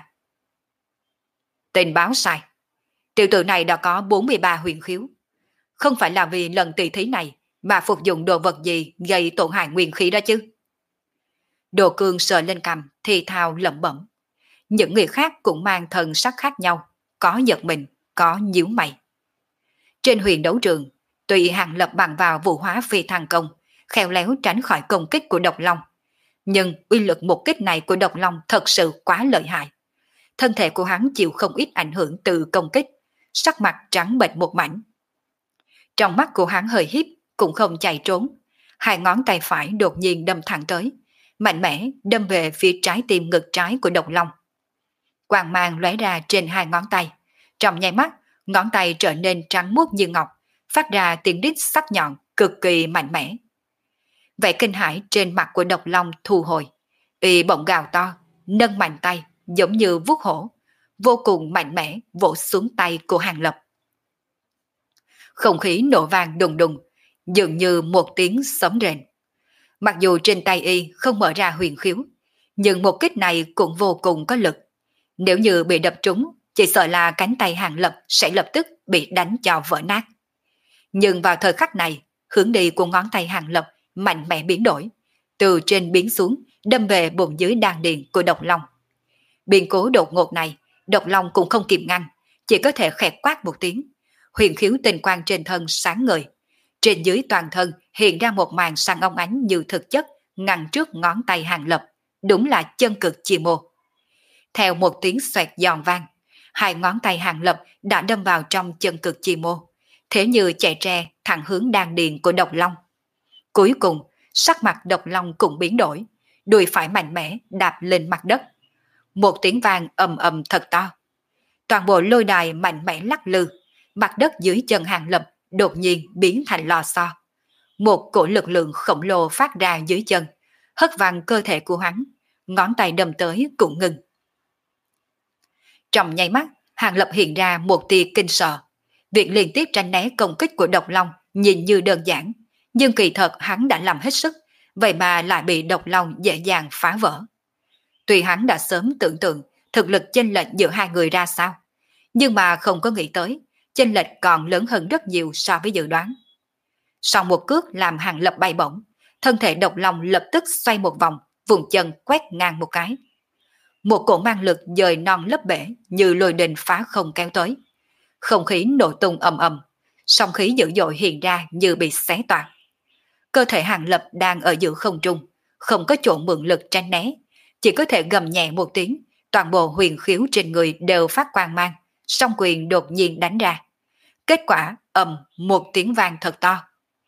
Tình báo sai. Tiểu tử này đã có bốn mươi ba huyền khiếu. Không phải là vì lần tỷ thí này mà phục dụng đồ vật gì gây tổn hại nguyên khí đó chứ. Đồ Cương sờ lên cằm thì thào lẩm bẩm. Những người khác cũng mang thần sắc khác nhau, có giật mình, có nhíu mày. Trên huyền đấu trường, tùy Hàng Lập bằng vào vũ hóa phi thăng công, khéo léo tránh khỏi công kích của Độc Long. Nhưng uy lực một kích này của Độc Long thật sự quá lợi hại. Thân thể của hắn chịu không ít ảnh hưởng từ công kích, sắc mặt trắng bệch một mảnh. Trong mắt của hắn hơi híp, cũng không chạy trốn. Hai ngón tay phải đột nhiên đâm thẳng tới, mạnh mẽ đâm về phía trái tim ngực trái của Độc Long. Quang mang lóe ra trên hai ngón tay. Trong nháy mắt, ngón tay trở nên trắng muốt như ngọc, phát ra tiếng rít sắc nhọn cực kỳ mạnh mẽ. Vẻ kinh hãi trên mặt của Độc Long thu hồi, y bỗng gào to, nâng mạnh tay giống như vuốt hổ, vô cùng mạnh mẽ vỗ xuống tay của Hàng Lập. Không khí nổ vang đùng đùng, dường như một tiếng sấm rền. Mặc dù trên tay y không mở ra huyền khiếu, nhưng một kích này cũng vô cùng có lực. Nếu như bị đập trúng, chỉ sợ là cánh tay Hàng Lập sẽ lập tức bị đánh cho vỡ nát. Nhưng vào thời khắc này, hướng đi của ngón tay Hàng Lập mạnh mẽ biến đổi, từ trên biến xuống, đâm về bụng dưới đan điền của Độc Long. Biến cố đột ngột này, Độc Long cũng không kịp ngăn, chỉ có thể khẽ quát một tiếng. Huyền khiếu tinh quang trên thân sáng ngời, trên dưới toàn thân hiện ra một màn sáng óng ánh như thực chất ngăn trước ngón tay Hàng Lập, đúng là chân cực chi mô. Theo một tiếng xoẹt giòn vang, hai ngón tay Hàng Lập đã đâm vào trong chân cực chi mô, thế như chạy tre thẳng hướng đan điền của Độc Long. Cuối cùng, sắc mặt Độc Long cũng biến đổi, đùi phải mạnh mẽ đạp lên mặt đất. Một tiếng vang ầm ầm thật to. Toàn bộ lôi đài mạnh mẽ lắc lư, mặt đất dưới chân Hàng Lập đột nhiên biến thành lò xo. Một cổ lực lượng khổng lồ phát ra dưới chân, hất văng cơ thể của hắn, ngón tay đâm tới cũng ngừng. Trong nháy mắt, Hàng Lập hiện ra một tia kinh sợ. Việc liên tiếp tránh né công kích của Độc Long nhìn như đơn giản, nhưng kỳ thật hắn đã làm hết sức, vậy mà lại bị Độc Long dễ dàng phá vỡ. Tuy hắn đã sớm tưởng tượng thực lực chênh lệch giữa hai người ra sao, nhưng mà không có nghĩ tới chênh lệch còn lớn hơn rất nhiều so với dự đoán. Sau một cước làm Hàng Lập bay bổng, thân thể Độc Long lập tức xoay một vòng, vùng chân quét ngang một cái. Một cổ mang lực dời non lấp bể như lôi đình phá không kéo tới. Không khí nổ tung ầm ầm, sóng khí dữ dội hiện ra như bị xé toạc. Cơ thể Hàng Lập đang ở giữa không trung, không có chỗ mượn lực tránh né, chỉ có thể gầm nhẹ một tiếng, toàn bộ huyền khiếu trên người đều phát quang mang, song quyền đột nhiên đánh ra. Kết quả ầm một tiếng vang thật to.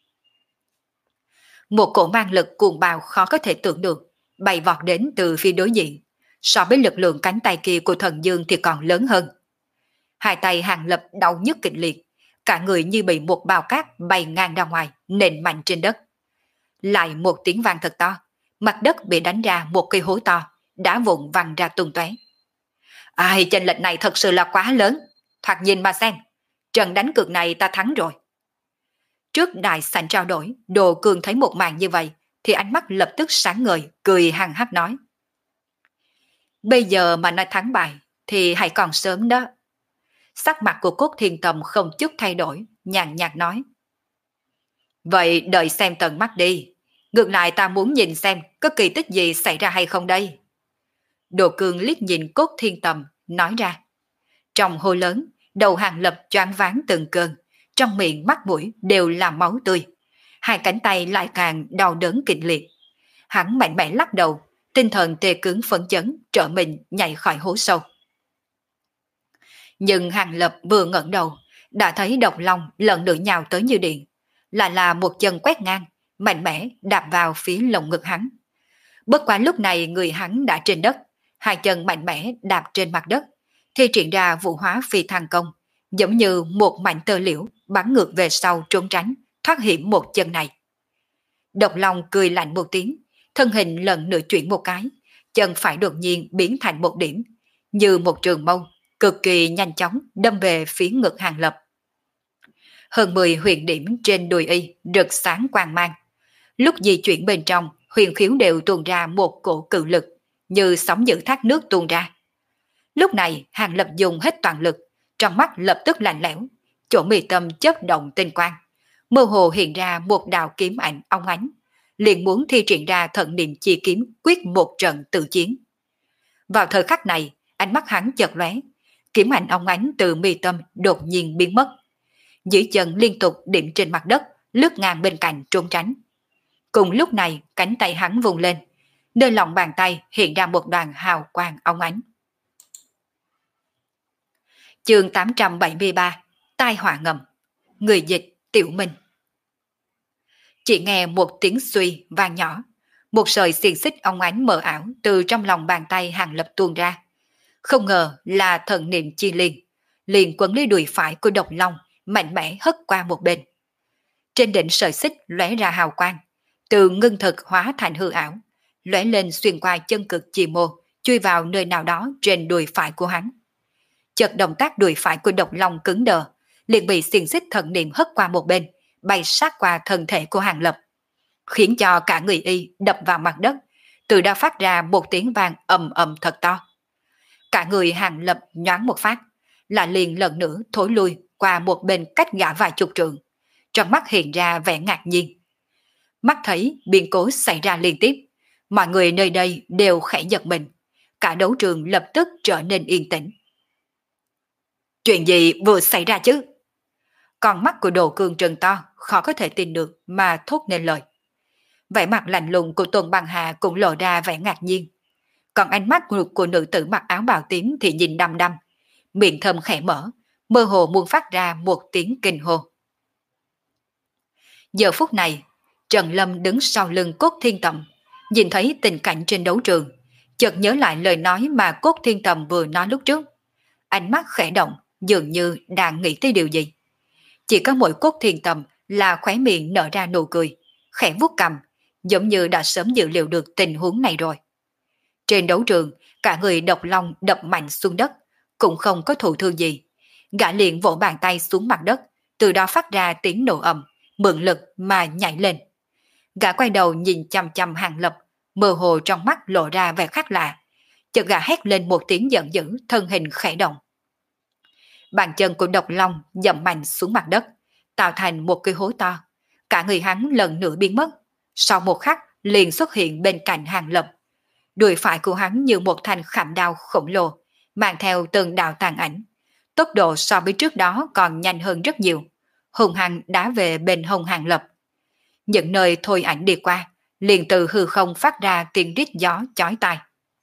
Một cổ mang lực cuồng bạo khó có thể tưởng được, bay vọt đến từ phía đối diện. So với lực lượng cánh tay kia của Thần Dương thì còn lớn hơn. Hai tay Hàng Lập đau nhức kịch liệt, cả người như bị một bao cát bay ngang ra ngoài, nện mạnh trên đất. Lại một tiếng vang thật to, mặt đất bị đánh ra một cây hố to, đá vụn văng ra tung tóe. Ai, chênh lệch này thật sự là quá lớn, thoạt nhìn mà xem, trận đánh cược này ta thắng rồi. Trước đại sảnh trao đổi, Đồ Cương thấy một màn như vậy, thì ánh mắt lập tức sáng ngời, cười hằng hắc nói. Bây giờ mà nói thắng bại, thì hãy còn sớm đó. Sắc mặt của Cốt Thiên Tầm không chút thay đổi, nhàn nhạt nói. Vậy đợi xem tận mắt đi, ngược lại ta muốn nhìn xem có kỳ tích gì xảy ra hay không đây. Đồ Cương liếc nhìn Cốt Thiên Tầm, nói ra. Trong hô lớn, đầu Hàng Lập choáng váng từng cơn, trong miệng mắt mũi đều là máu tươi. Hai cánh tay lại càng đau đớn kịch liệt. Hắn mạnh mẽ lắc đầu, tinh thần tê cứng phấn chấn, trở mình nhảy khỏi hố sâu. Nhưng Hàng Lập vừa ngẩng đầu, đã thấy Độc Long lần nữa nhào tới như điện. lại là một chân quét ngang, mạnh mẽ đạp vào phía lồng ngực hắn. Bất quá lúc này người hắn đã trên đất, hai chân mạnh mẽ đạp trên mặt đất, thi triển ra vũ hóa phi thăng công, giống như một mảnh tơ liễu bắn ngược về sau trốn tránh, thoát hiểm một chân này. Độc Long cười lạnh một tiếng, thân hình lần nữa chuyển một cái, chân phải đột nhiên biến thành một điểm, như một trường mâu, cực kỳ nhanh chóng đâm về phía ngực Hàng Lập. Hơn mười huyền điểm trên đùi y rực sáng quang mang. Lúc di chuyển bên trong, huyền khiếu đều tuôn ra một cổ cự lực, như sóng giữ thác nước tuôn ra. Lúc này Hàng Lập dùng hết toàn lực, trong mắt lập tức lạnh lẽo, chỗ mi tâm chớp động tinh quang, mơ hồ hiện ra một đạo kiếm ảnh óng ánh, liền muốn thi triển ra thần niệm chi kiếm quyết một trận tự chiến. Vào thời khắc này, ánh mắt hắn chợt lóe, kiếm ảnh óng ánh từ mi tâm đột nhiên biến mất. Dưới chân liên tục điểm trên mặt đất, lướt ngang bên cạnh trốn tránh. Cùng lúc này, cánh tay hắn vùng lên, nơi lòng bàn tay hiện ra một đoàn hào quang óng ánh. Chương tám trăm bảy mươi ba, Tai họa ngầm. Người dịch Tiểu Minh. Chỉ nghe một tiếng suy vang nhỏ, một sợi xiềng xích óng ánh mờ ảo từ trong lòng bàn tay Hàng Lập tuôn ra. Không ngờ là thần niệm chi liên, liền quấn lấy đùi phải của Độc Long, mạnh mẽ hất qua một bên. Trên đỉnh sợi xích lóe ra hào quang, từ ngưng thực hóa thành hư ảo, lóe lên xuyên qua chân cực chi mô, chui vào nơi nào đó trên đùi phải của hắn. Chợt động tác đùi phải của Độc Long cứng đờ, liền bị xiềng xích thần niệm hất qua một bên, bay sát qua thân thể của Hàng Lập, khiến cho cả người y đập vào mặt đất, từ đó phát ra một tiếng vang ầm ầm thật to. Cả người Hàng Lập nhoáng một phát, là liền lần nữa thối lui qua một bên cách gã vài chục trượng, trong mắt hiện ra vẻ ngạc nhiên. Mắt thấy biến cố xảy ra liên tiếp, mọi người nơi đây đều khẽ giật mình, cả đấu trường lập tức trở nên yên tĩnh. Chuyện gì vừa xảy ra chứ? Con mắt của Đồ Cương trừng to, khó có thể tin được mà thốt nên lời. Vẻ mặt lạnh lùng của Tôn Băng Hà cũng lộ ra vẻ ngạc nhiên. Còn ánh mắt của, của nữ tử mặc áo bào tím thì nhìn đăm đăm, miệng thầm khẽ mở, mơ hồ muốn phát ra một tiếng kinh hô. Giờ phút này, Trần Lâm đứng sau lưng Cốt Thiên Tầm, nhìn thấy tình cảnh trên đấu trường, chợt nhớ lại lời nói mà Cốt Thiên Tầm vừa nói lúc trước. Ánh mắt khẽ động, dường như đang nghĩ tới điều gì. Chỉ có mỗi Cốt Thiên Tầm là khóe miệng nở ra nụ cười, khẽ vuốt cằm, giống như đã sớm dự liệu được tình huống này rồi. Trên đấu trường, cả người Độc Long đập mạnh xuống đất, cũng không có thụ thương gì. Gã liền vỗ bàn tay xuống mặt đất, từ đó phát ra tiếng nổ ầm, mượn lực mà nhảy lên. Gã quay đầu nhìn chằm chằm Hàng Lập, mơ hồ trong mắt lộ ra vẻ khác lạ. Chợt gã hét lên một tiếng giận dữ, thân hình khẽ động. Bàn chân của Độc Long dậm mạnh xuống mặt đất, tạo thành một cái hố to. Cả người hắn lần nữa biến mất, sau một khắc liền xuất hiện bên cạnh Hàng Lập. Đùi phải của hắn như một thanh khảm đao khổng lồ, mang theo từng đạo tàn ảnh. Tốc độ so với trước đó còn nhanh hơn rất nhiều, hùng hăng đá về bên hông Hàng Lập. Những nơi thôi ảnh đi qua, liền từ hư không phát ra tiếng rít gió chói tai.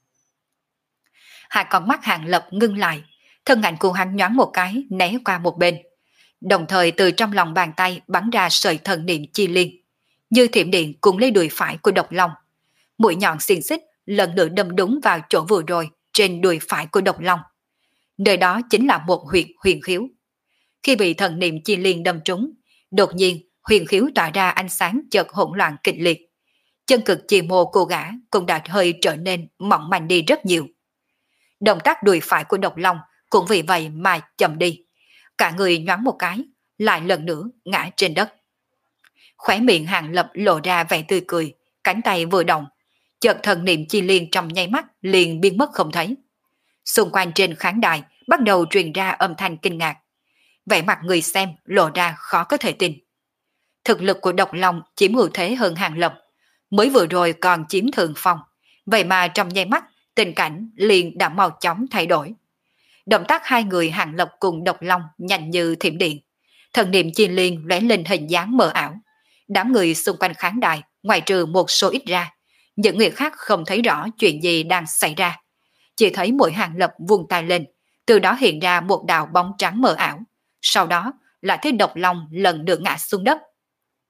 Hai con mắt Hàng Lập ngưng lại, thân ảnh của hắn nhoáng một cái né qua một bên, đồng thời từ trong lòng bàn tay bắn ra sợi thần niệm chi liên, như thiểm điện cùng lấy đùi phải của Độc Long. Mũi nhọn xiềng xích lần nữa đâm đúng vào chỗ vừa rồi trên đùi phải của Độc Long. Nơi đó chính là một huyệt huyền khiếu. Khi bị thần niệm chi liên đâm trúng, đột nhiên huyền khiếu tỏa ra ánh sáng chợt hỗn loạn kịch liệt. Chân cực chi mô của gã cũng đã hơi trở nên mỏng manh đi rất nhiều. Động tác đùi phải của Độc Long cũng vì vậy mà chậm đi. Cả người nhoáng một cái, lại lần nữa ngã trên đất. Khóe miệng Hàng Lập lộ ra vẻ tươi cười, cánh tay vừa động, chợt thần niệm chi liên trong nháy mắt liền biến mất không thấy. Xung quanh trên khán đài bắt đầu truyền ra âm thanh kinh ngạc. Vẻ mặt người xem lộ ra khó có thể tin. Thực lực của Độc Long chiếm ưu thế hơn Hàng Lập, mới vừa rồi còn chiếm thượng phong, vậy mà trong nháy mắt tình cảnh liền đã mau chóng thay đổi. Động tác hai người Hàng Lập cùng Độc Long nhanh như thiểm điện, thần niệm chi liên lóe lên hình dáng mờ ảo. Đám người xung quanh khán đài ngoại trừ một số ít ra, những người khác không thấy rõ chuyện gì đang xảy ra, chỉ thấy mỗi Hàng Lập vung tay lên, từ đó hiện ra một đạo bóng trắng mờ ảo, sau đó lại thấy Độc Long lần nữa ngã xuống đất.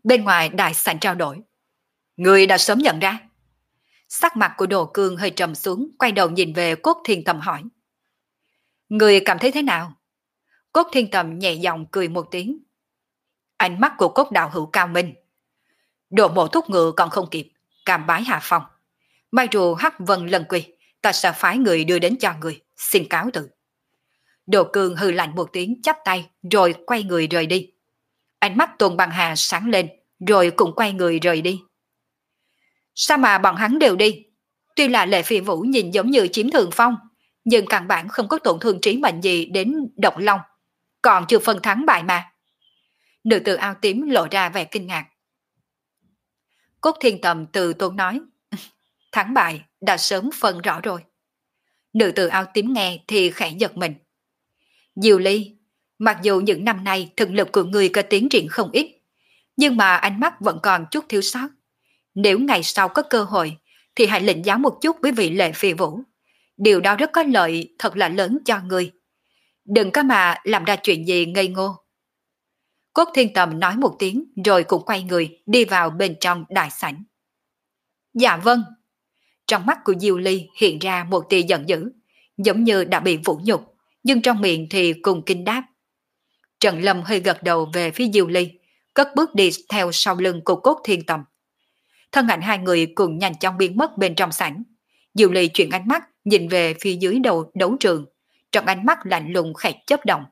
Bên ngoài đại sảnh trao đổi. Người đã sớm nhận ra. Sắc mặt của Đồ Cương hơi trầm xuống, quay đầu nhìn về Cốt Thiên Tầm hỏi. Người cảm thấy thế nào? Cốt Thiên Tầm nhẹ giọng cười một tiếng. Ánh mắt của Cốt đạo hữu cao minh. Đồ mộ thúc ngựa còn không kịp, cam bái hạ phong. Mai rùa hắc vân lần quy, ta sẽ phái người đưa đến cho người, xin cáo từ. Đồ Cương hừ lạnh một tiếng chắp tay, rồi quay người rời đi. Ánh mắt Tôn Băng Hà sáng lên, rồi cũng quay người rời đi. Sao mà bọn hắn đều đi? Tuy là Lệ Phi Vũ nhìn giống như chiếm thượng phong, nhưng căn bản không có tổn thương trí mệnh gì đến Độc Long, còn chưa phân thắng bại mà. Nữ tử áo tím lộ ra vẻ kinh ngạc. Cốt Thiên Tầm từ tốn nói, thắng bại đã sớm phân rõ rồi. Nữ tử áo tím nghe thì khẽ giật mình. Diệu Ly, mặc dù những năm nay thực lực của người có tiến triển không ít, nhưng mà ánh mắt vẫn còn chút thiếu sót. Nếu ngày sau có cơ hội, thì hãy lĩnh giáo một chút với vị Lệ Phi Vũ. Điều đó rất có lợi, thật là lớn cho người. Đừng có mà làm ra chuyện gì ngây ngô. Cốt Thiên Tầm nói một tiếng, rồi cũng quay người, đi vào bên trong đại sảnh. Dạ vâng. Trong mắt của Diêu Ly hiện ra một tia giận dữ, giống như đã bị vũ nhục, nhưng trong miệng thì cùng kinh đáp. Trần Lâm hơi gật đầu về phía Diêu Ly, cất bước đi theo sau lưng của Cốt Thiên Tầm. Thân ảnh hai người cùng nhanh chóng biến mất bên trong sảnh. Diêu Ly chuyển ánh mắt nhìn về phía dưới đầu đấu trường, trong ánh mắt lạnh lùng khẽ chớp động.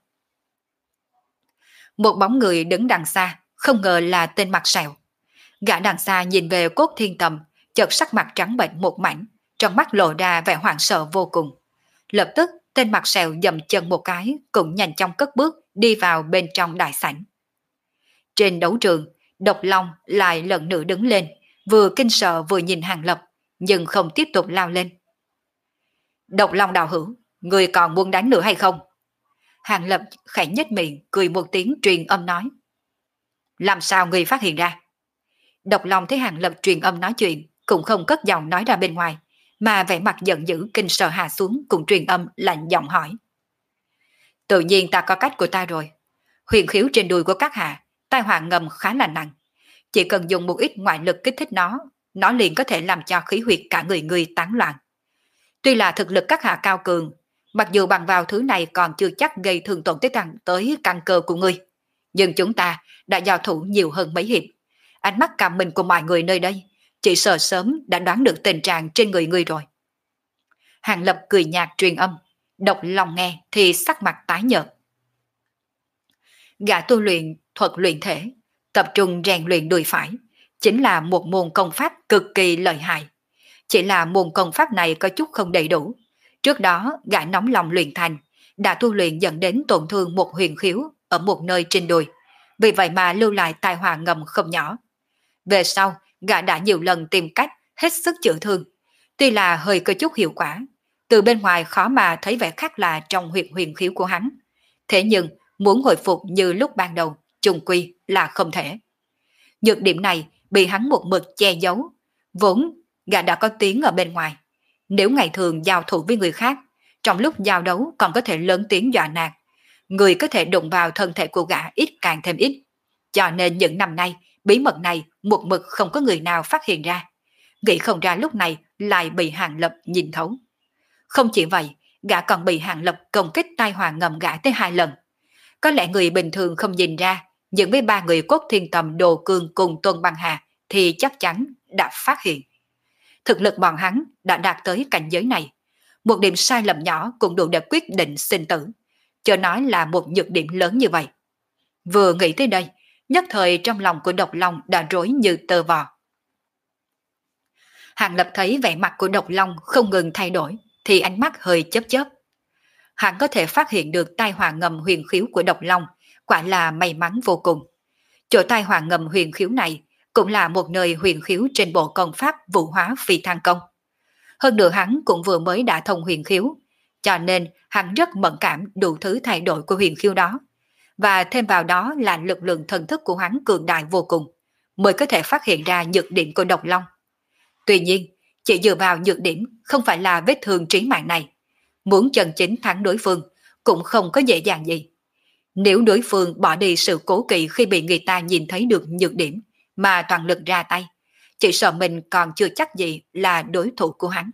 Một bóng người đứng đằng xa, không ngờ là tên mặt sẹo. Gã đằng xa nhìn về Cốt Thiên Tầm, chợt sắc mặt trắng bệnh một mảnh, trong mắt lộ ra vẻ hoảng sợ vô cùng. Lập tức tên mặt sẹo dậm chân một cái, cũng nhanh chóng cất bước đi vào bên trong đại sảnh. Trên đấu trường, Độc Long lại lần nữa đứng lên, vừa kinh sợ vừa nhìn Hàng Lập, nhưng không tiếp tục lao lên. Độc Long đạo hữu, người còn muốn đánh nữa hay không? Hàng Lập khẽ nhếch miệng, cười một tiếng truyền âm nói. Làm sao người phát hiện ra? Độc Long thấy Hàng Lập truyền âm nói chuyện, cũng không cất giọng nói ra bên ngoài, mà vẻ mặt giận dữ kinh sợ hạ xuống, cùng truyền âm lạnh giọng hỏi. Tự nhiên ta có cách của ta rồi. Huyền khiếu trên đùi của các hạ, tai họa ngầm khá là nặng. Chỉ cần dùng một ít ngoại lực kích thích nó, nó liền có thể làm cho khí huyết cả người người tán loạn. Tuy là thực lực các hạ cao cường, mặc dù bằng vào thứ này còn chưa chắc gây thương tổn tới căn tới căn cơ của ngươi, nhưng chúng ta đã giao thủ nhiều hơn mấy hiệp. Ánh mắt cảm minh của mọi người nơi đây, chỉ sợ sớm đã đoán được tình trạng trên người ngươi rồi. Hàng Lập cười nhạt truyền âm, Độc Long nghe thì sắc mặt tái nhợt. Gã tu luyện thuật luyện thể, tập trung rèn luyện đùi phải, chính là một môn công pháp cực kỳ lợi hại. Chỉ là môn công pháp này có chút không đầy đủ. Trước đó gã nóng lòng luyện thành, đã tu luyện dẫn đến tổn thương một huyền khiếu ở một nơi trên đùi, vì vậy mà lưu lại tai họa ngầm không nhỏ. Về sau, gã đã nhiều lần tìm cách hết sức chữa thương, tuy là hơi có chút hiệu quả, từ bên ngoài khó mà thấy vẻ khác lạ trong huyệt huyền khiếu của hắn. Thế nhưng muốn hồi phục như lúc ban đầu, chung quy là không thể. Nhược điểm này bị hắn một mực che giấu, vốn gã đã có tiếng ở bên ngoài. Nếu ngày thường giao thủ với người khác, trong lúc giao đấu còn có thể lớn tiếng dọa nạt, người có thể đụng vào thân thể của gã ít càng thêm ít. Cho nên những năm nay, bí mật này một mực không có người nào phát hiện ra. Nghĩ không ra lúc này lại bị Hàng Lập nhìn thấu. Không chỉ vậy, gã còn bị Hàng Lập công kích tai họa ngầm gã tới hai lần. Có lẽ người bình thường không nhìn ra, nhưng với ba người Cốt Thiên Tầm, Đồ Cương cùng Tôn Băng Hà thì chắc chắn đã phát hiện. Thực lực bọn hắn đã đạt tới cảnh giới này. Một điểm sai lầm nhỏ cũng đủ để quyết định sinh tử, cho nói là một nhược điểm lớn như vậy. Vừa nghĩ tới đây, nhất thời trong lòng của Độc Long đã rối như tơ vò. Hàng Lập thấy vẻ mặt của Độc Long không ngừng thay đổi, thì ánh mắt hơi chớp chớp. Hắn có thể phát hiện được tai họa ngầm huyền khiếu của Độc Long, quả là may mắn vô cùng. Chỗ tai họa ngầm huyền khiếu này cũng là một nơi huyền khiếu trên bộ công pháp Vũ Hóa Phi Thăng Công. Hơn nữa hắn cũng vừa mới đã thông huyền khiếu, cho nên hắn rất mẫn cảm đủ thứ thay đổi của huyền khiếu đó. Và thêm vào đó là lực lượng thần thức của hắn cường đại vô cùng, mới có thể phát hiện ra nhược điểm của Độc Long. Tuy nhiên, chỉ dựa vào nhược điểm không phải là vết thương trí mạng này. Muốn chân chính thắng đối phương cũng không có dễ dàng gì. Nếu đối phương bỏ đi sự cố kỵ khi bị người ta nhìn thấy được nhược điểm, mà toàn lực ra tay, chỉ sợ mình còn chưa chắc gì là đối thủ của hắn.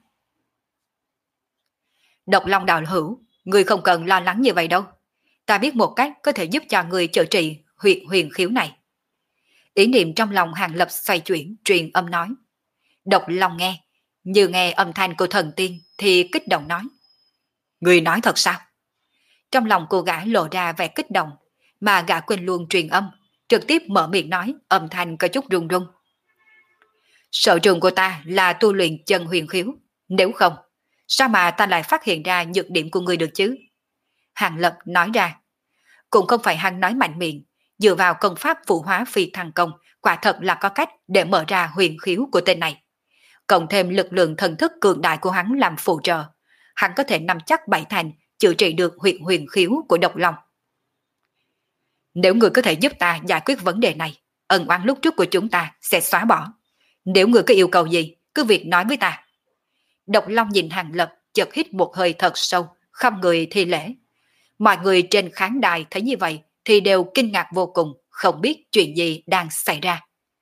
Độc Long đạo hữu, người không cần lo lắng như vậy đâu. Ta biết một cách có thể giúp cho người chữa trị huyệt huyền khiếu này. Ý niệm trong lòng Hàng Lập xoay chuyển, truyền âm nói. Độc Long nghe, như nghe âm thanh của thần tiên thì kích động nói. Người nói thật sao? Trong lòng cô gã lộ ra vẻ kích động, mà gã quên luôn truyền âm, trực tiếp mở miệng nói, âm thanh có chút run run. Sở trường của ta là tu luyện chân huyền khiếu, nếu không, sao mà ta lại phát hiện ra nhược điểm của người được chứ? Hàng Lập nói ra, cũng không phải hắn nói mạnh miệng, dựa vào công pháp phụ hóa phi thăng công, quả thật là có cách để mở ra huyền khiếu của tên này. Cộng thêm lực lượng thần thức cường đại của hắn làm phụ trợ, hắn có thể nắm chắc bảy thành chữa trị được huyệt huyền khiếu của Độc Long. Nếu người có thể giúp ta giải quyết vấn đề này, ân oán lúc trước của chúng ta sẽ xóa bỏ. Nếu người có yêu cầu gì, cứ việc nói với ta. Độc Long nhìn Hàng Lập, chợt hít một hơi thật sâu, không người thi lễ. Mọi người trên khán đài thấy như vậy thì đều kinh ngạc vô cùng, không biết chuyện gì đang xảy ra.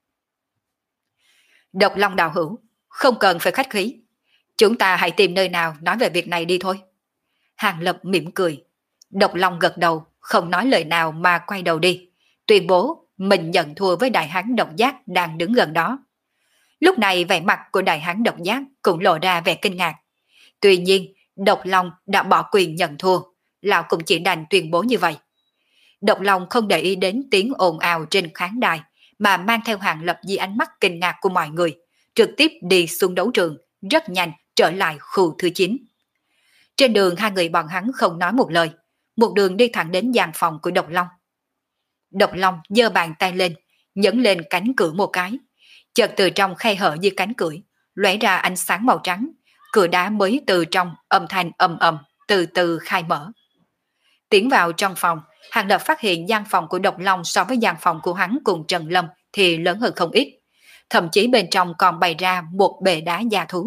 Độc Long đạo hữu, không cần phải khách khí. Chúng ta hãy tìm nơi nào nói về việc này đi thôi. Hàng Lập mỉm cười. Độc Long gật đầu, không nói lời nào mà quay đầu đi, tuyên bố mình nhận thua với đại hán độc giác đang đứng gần đó. Lúc này vẻ mặt của đại hán độc giác cũng lộ ra vẻ kinh ngạc. Tuy nhiên, Độc Long đã bỏ quyền nhận thua, lão cũng chỉ đành tuyên bố như vậy. Độc Long không để ý đến tiếng ồn ào trên khán đài, mà mang theo Hàng Lập dưới ánh mắt kinh ngạc của mọi người, trực tiếp đi xuống đấu trường, rất nhanh trở lại khu thứ chín. Trên đường hai người bọn hắn không nói một lời, một đường đi thẳng đến gian phòng của Độc Long. Độc Long giơ bàn tay lên, nhấn lên cánh cửa một cái. Chợt từ trong khe hở dưới cánh cửa, lóe ra ánh sáng màu trắng, cửa đá mới từ trong âm thanh ầm ầm từ từ khai mở. Tiến vào trong phòng, Hàng Lập phát hiện gian phòng của Độc Long so với gian phòng của hắn cùng Trần Lâm thì lớn hơn không ít. Thậm chí bên trong còn bày ra một bệ đá gia thú.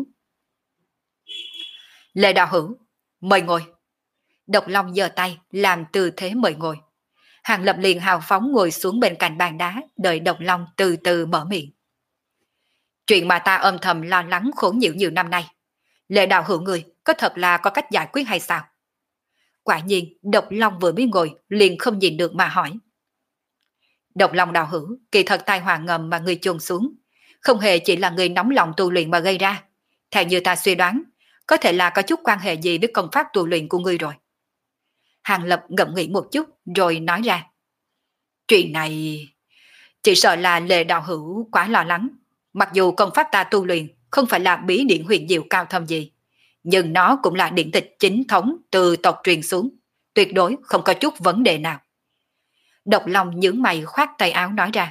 Lệ đạo hữu, mời ngồi. Độc Long giơ tay làm tư thế mời ngồi. Hàng Lập liền hào phóng ngồi xuống bên cạnh bàn đá, đợi Độc Long từ từ mở miệng. Chuyện mà ta âm thầm lo lắng khốn nhiều nhiều năm nay, Lệ đạo hữu người có thật là có cách giải quyết hay sao? Quả nhiên, Độc Long vừa mới ngồi liền không nhìn được mà hỏi. Độc Long đạo hữu, kỳ thật tai họa ngầm mà người chôn xuống, không hề chỉ là người nóng lòng tu luyện mà gây ra. Theo như ta suy đoán, có thể là có chút quan hệ gì với công pháp tu luyện của ngươi rồi. Hàng Lập ngẫm nghĩ một chút rồi nói ra. Chuyện này, chỉ sợ là Lệ đạo hữu quá lo lắng. Mặc dù công pháp ta tu luyện không phải là bí điển huyền diệu cao thâm gì, nhưng nó cũng là điển tịch chính thống từ tộc truyền xuống, tuyệt đối không có chút vấn đề nào. Độc Long nhướng mày khoát tay áo nói ra.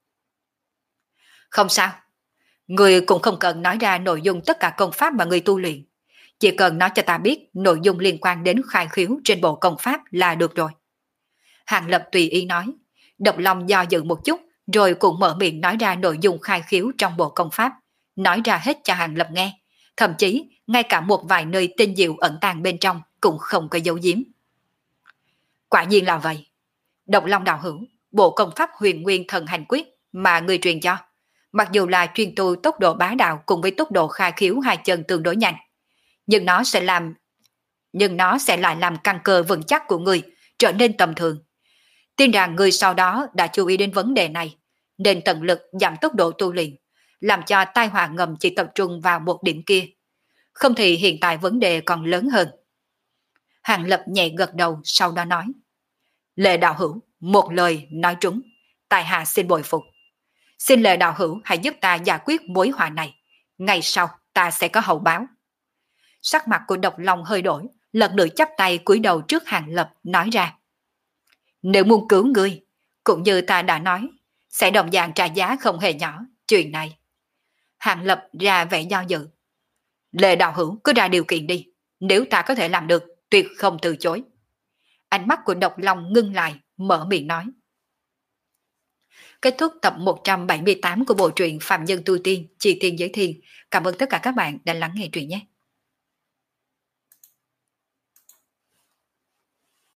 Không sao, người cũng không cần nói ra nội dung tất cả công pháp mà người tu luyện, chỉ cần nói cho ta biết nội dung liên quan đến khai khiếu trên bộ công pháp là được rồi. Hàng Lập tùy ý nói. Độc Long do dự một chút rồi cũng mở miệng nói ra nội dung khai khiếu trong bộ công pháp, nói ra hết cho Hàng Lập nghe, thậm chí ngay cả một vài nơi tinh diệu ẩn tàng bên trong cũng không có dấu giếm. Quả nhiên là vậy. Độc Long đạo hữu, bộ công pháp Huyền Nguyên Thần Hành Quyết mà người truyền cho, mặc dù là chuyên tu tốc độ bá đạo cùng với tốc độ khai khiếu hai chân tương đối nhanh, nhưng nó sẽ làm nhưng nó sẽ lại làm căn cơ vững chắc của người trở nên tầm thường. Tin rằng người sau đó đã chú ý đến vấn đề này, nên tận lực giảm tốc độ tu luyện, làm cho tai họa ngầm chỉ tập trung vào một điểm kia. Không thì hiện tại vấn đề còn lớn hơn. Hàng Lập nhẹ gật đầu sau đó nói. Lệ đạo hữu, một lời nói trúng, tại hạ xin bồi phục. Xin Lệ đạo hữu hãy giúp ta giải quyết mối họa này, ngày sau ta sẽ có hậu báo. Sắc mặt của Độc Long hơi đổi, lần nữa chắp tay cúi đầu trước Hàng Lập nói ra. Nếu muốn cứu ngươi, cũng như ta đã nói, sẽ đồng dạng trả giá không hề nhỏ chuyện này. Hàng Lập ra vẻ do dự. Lệ đạo hữu cứ ra điều kiện đi, nếu ta có thể làm được, tuyệt không từ chối. Ánh mắt của Độc Long ngưng lại, mở miệng nói. Kết thúc tập một trăm bảy mươi tám của bộ truyện Phạm Nhân Tu Tiên, Chi Tiên Giới Thiên. Cảm ơn tất cả các bạn đã lắng nghe truyện nhé.